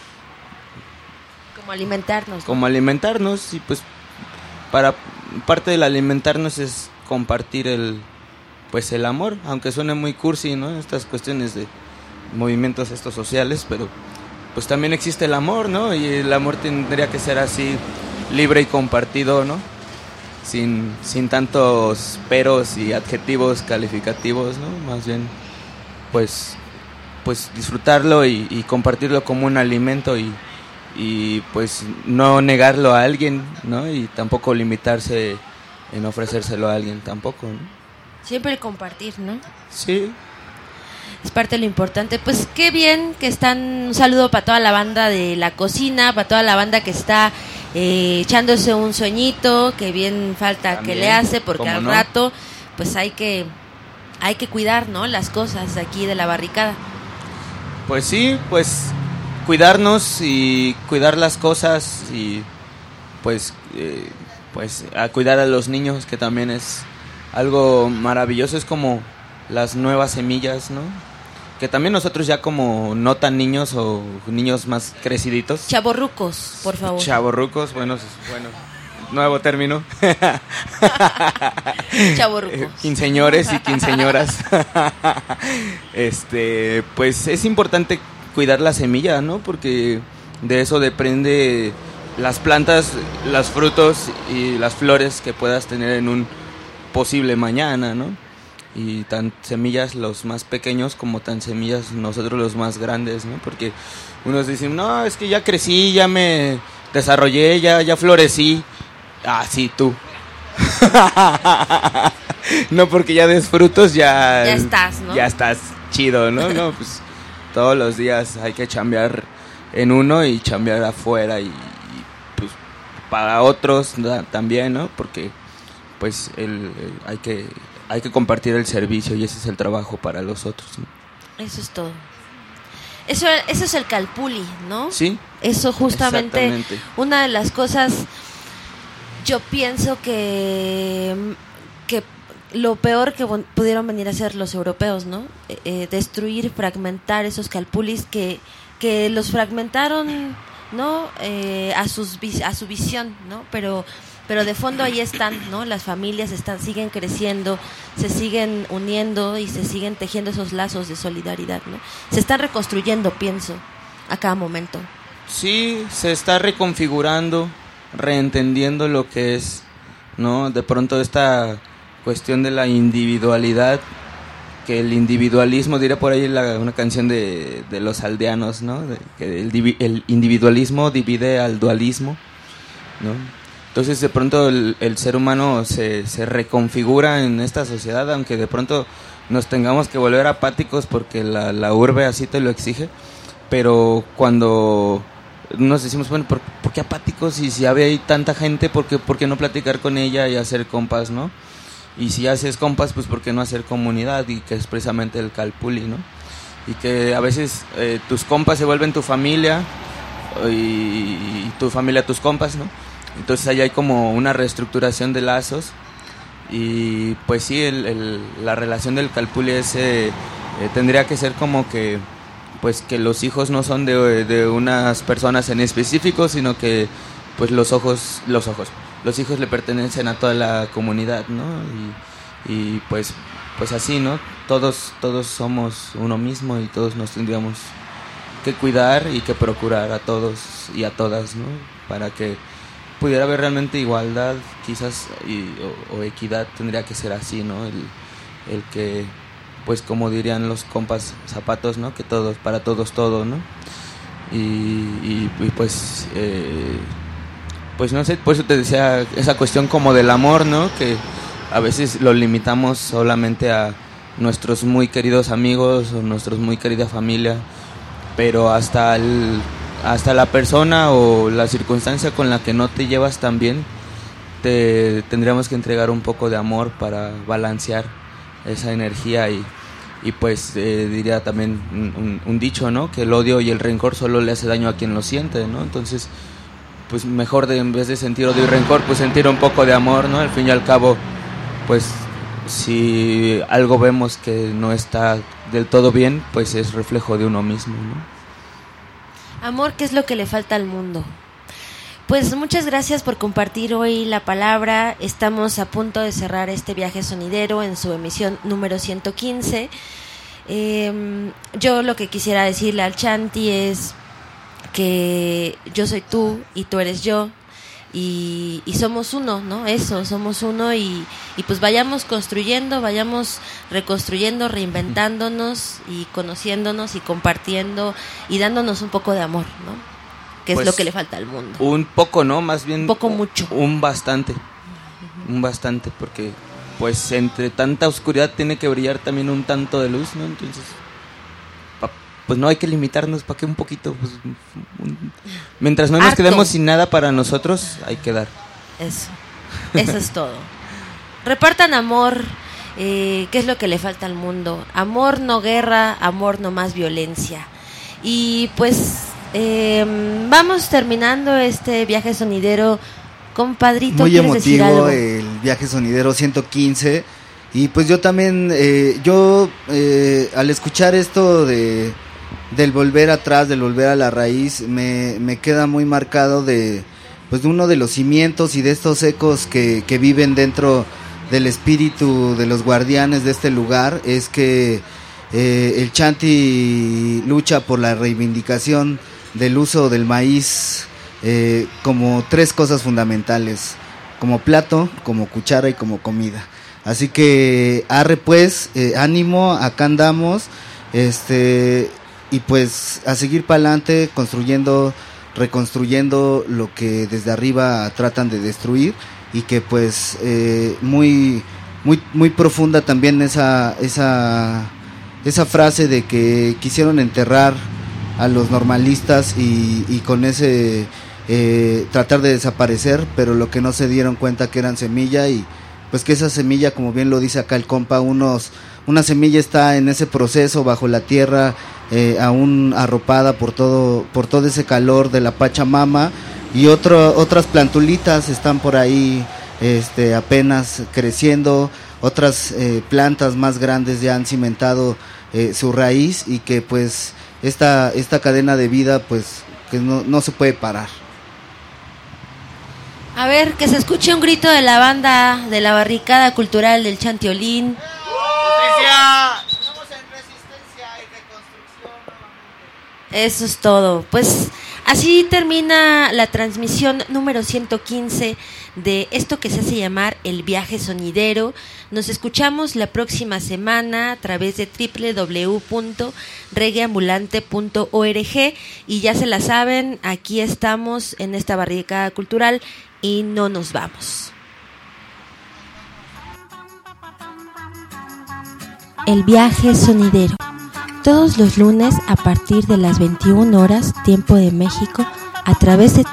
Como alimentarnos, ¿no? Como alimentarnos, y pues para parte del alimentarnos es compartir el amor, aunque suene muy cursi, ¿no? Estas cuestiones de movimientos estos sociales, pero pues también existe el amor, ¿no? Y el amor tendría que ser así, libre y compartido, ¿no? Sin tantos peros y adjetivos calificativos, ¿no? Más bien, pues disfrutarlo y compartirlo como un alimento y pues no negarlo a alguien, ¿no? Y tampoco limitarse en ofrecérselo a alguien tampoco, ¿no? Siempre compartir, ¿no? Sí. Es parte de lo importante. Pues qué bien que están. Un saludo para toda la banda de la cocina, para toda la banda que está echándose un sueñito, que bien falta también, que le hace, porque al rato pues hay que cuidar, ¿no? Las cosas de aquí de la barricada. Pues sí, pues cuidarnos y cuidar las cosas y pues a cuidar a los niños, que también es algo maravilloso. Es como las nuevas semillas, ¿no? Que también nosotros ya como no tan niños o niños más creciditos. Chavorrucos, por favor. Chavorrucos, bueno, nuevo término. Chavorrucos. Quinceñores y quinceñoras. Pues es importante cuidar la semilla, ¿no? Porque de eso depende las plantas, los frutos y las flores que puedas tener en un posible mañana, ¿no? Y tan semillas los más pequeños como tan semillas nosotros los más grandes, ¿no? Porque unos dicen, no, es que ya crecí, ya me desarrollé, ya florecí. Ah, sí, tú. No, porque ya des frutos, ya estás, ¿no? Ya estás chido, ¿no? No, pues todos los días hay que chambear en uno y chambear afuera y pues para otros también, ¿no? Porque pues hay que compartir el servicio y ese es el trabajo para los otros, ¿no? Eso es todo. Eso es el calpulli, ¿no? Sí. Eso justamente, una de las cosas, yo pienso que lo peor que pudieron venir a hacer los europeos, ¿no? Destruir, fragmentar esos calpullis que los fragmentaron, ¿no? A su visión, ¿no? Pero de fondo ahí están, ¿no? Las familias siguen creciendo, se siguen uniendo y se siguen tejiendo esos lazos de solidaridad, ¿no? Se están reconstruyendo, pienso, a cada momento. Sí, se está reconfigurando, reentendiendo lo que es, ¿no? De pronto esta cuestión de la individualidad, que el individualismo, diré por ahí una canción de los aldeanos, ¿no? Que el individualismo divide al dualismo, ¿no? Entonces de pronto el ser humano se reconfigura en esta sociedad, aunque de pronto nos tengamos que volver apáticos porque la urbe así te lo exige, pero cuando nos decimos, bueno, ¿por qué apáticos? Y si hay tanta gente, ¿por qué no platicar con ella y hacer compas, ¿no? Y si haces compas, pues ¿por qué no hacer comunidad? Y que es precisamente el calpulli, ¿no? Y que a veces tus compas se vuelven tu familia y tu familia tus compas, ¿no? Entonces ahí hay como una reestructuración de lazos y pues sí, la relación del calpulli tendría que ser como que pues que los hijos no son de unas personas en específico, sino que pues los hijos le pertenecen a toda la comunidad, ¿no? Y pues así, ¿no? Todos somos uno mismo y todos nos tendríamos que cuidar y que procurar a todos y a todas, ¿no? Para que pudiera haber realmente igualdad, quizás, o equidad, tendría que ser así, ¿no? El que, pues como dirían los compas zapatos, ¿no? Que todos, para todos todo, ¿no? Y pues no sé, por eso te decía esa cuestión como del amor, ¿no? Que a veces lo limitamos solamente a nuestros muy queridos amigos o nuestros muy querida familia, pero hasta la persona o la circunstancia con la que no te llevas tan bien, tendríamos que entregar un poco de amor para balancear esa energía y pues diría también un dicho, ¿no? Que el odio y el rencor solo le hace daño a quien lo siente, ¿no? Entonces, pues mejor en vez de sentir odio y rencor, pues sentir un poco de amor, ¿no? Al fin y al cabo, pues si algo vemos que no está del todo bien, pues es reflejo de uno mismo, ¿no? Amor, ¿qué es lo que le falta al mundo? Pues muchas gracias por compartir hoy la palabra. Estamos a punto de cerrar este viaje sonidero en su emisión número 115. Yo lo que quisiera decirle al Chanti es que yo soy tú y tú eres yo y somos uno, ¿no? Eso, somos uno y pues vayamos construyendo, vayamos reconstruyendo, reinventándonos y conociéndonos y compartiendo y dándonos un poco de amor, ¿no? Que pues, es lo que le falta al mundo. Un poco, ¿no? Más bien... Un poco mucho. Un bastante, porque pues entre tanta oscuridad tiene que brillar también un tanto de luz, ¿no? Entonces, pues no hay que limitarnos, ¿para qué un poquito? Pues, mientras no nos quedemos sin nada para nosotros, hay que dar. Eso es todo. Repartan amor, ¿qué es lo que le falta al mundo? Amor, no guerra, amor, no más violencia. Y pues... vamos terminando este viaje sonidero, compadrito. Muy emotivo el viaje sonidero 115 y pues yo también al escuchar esto del volver atrás, del volver a la raíz, me queda muy marcado de uno de los cimientos y de estos ecos que viven dentro del espíritu de los guardianes de este lugar, es que el Chanti lucha por la reivindicación del uso del maíz como tres cosas fundamentales, como plato, como cuchara y como comida. Así que arre pues, ánimo, acá andamos, y pues a seguir para adelante, construyendo, reconstruyendo lo que desde arriba tratan de destruir, y que pues muy profunda también esa frase de que quisieron enterrar a los normalistas y con ese tratar de desaparecer, pero lo que no se dieron cuenta que eran semilla, y pues que esa semilla, como bien lo dice acá el compa, una semilla está en ese proceso bajo la tierra, aún arropada por todo ese calor de la Pachamama, y otras plantulitas están por ahí apenas creciendo, otras plantas más grandes ya han cimentado su raíz, y que pues esta cadena de vida pues que no se puede parar. A ver, que se escuche un grito de la banda de la barricada cultural del Chantiolín. ¡Justicia! Estamos en resistencia y reconstrucción. Eso es todo. Pues así termina la transmisión número 115 de esto que se hace llamar el viaje sonidero. Nos escuchamos la próxima semana a través de www.reggaeambulante.org, y ya se la saben, aquí estamos en esta barricada cultural y no nos vamos. El viaje sonidero, todos los lunes a partir de las 21 horas, tiempo de México, a través de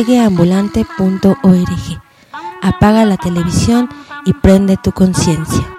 www.reggaeambulante.org. Apaga la televisión y prende tu conciencia.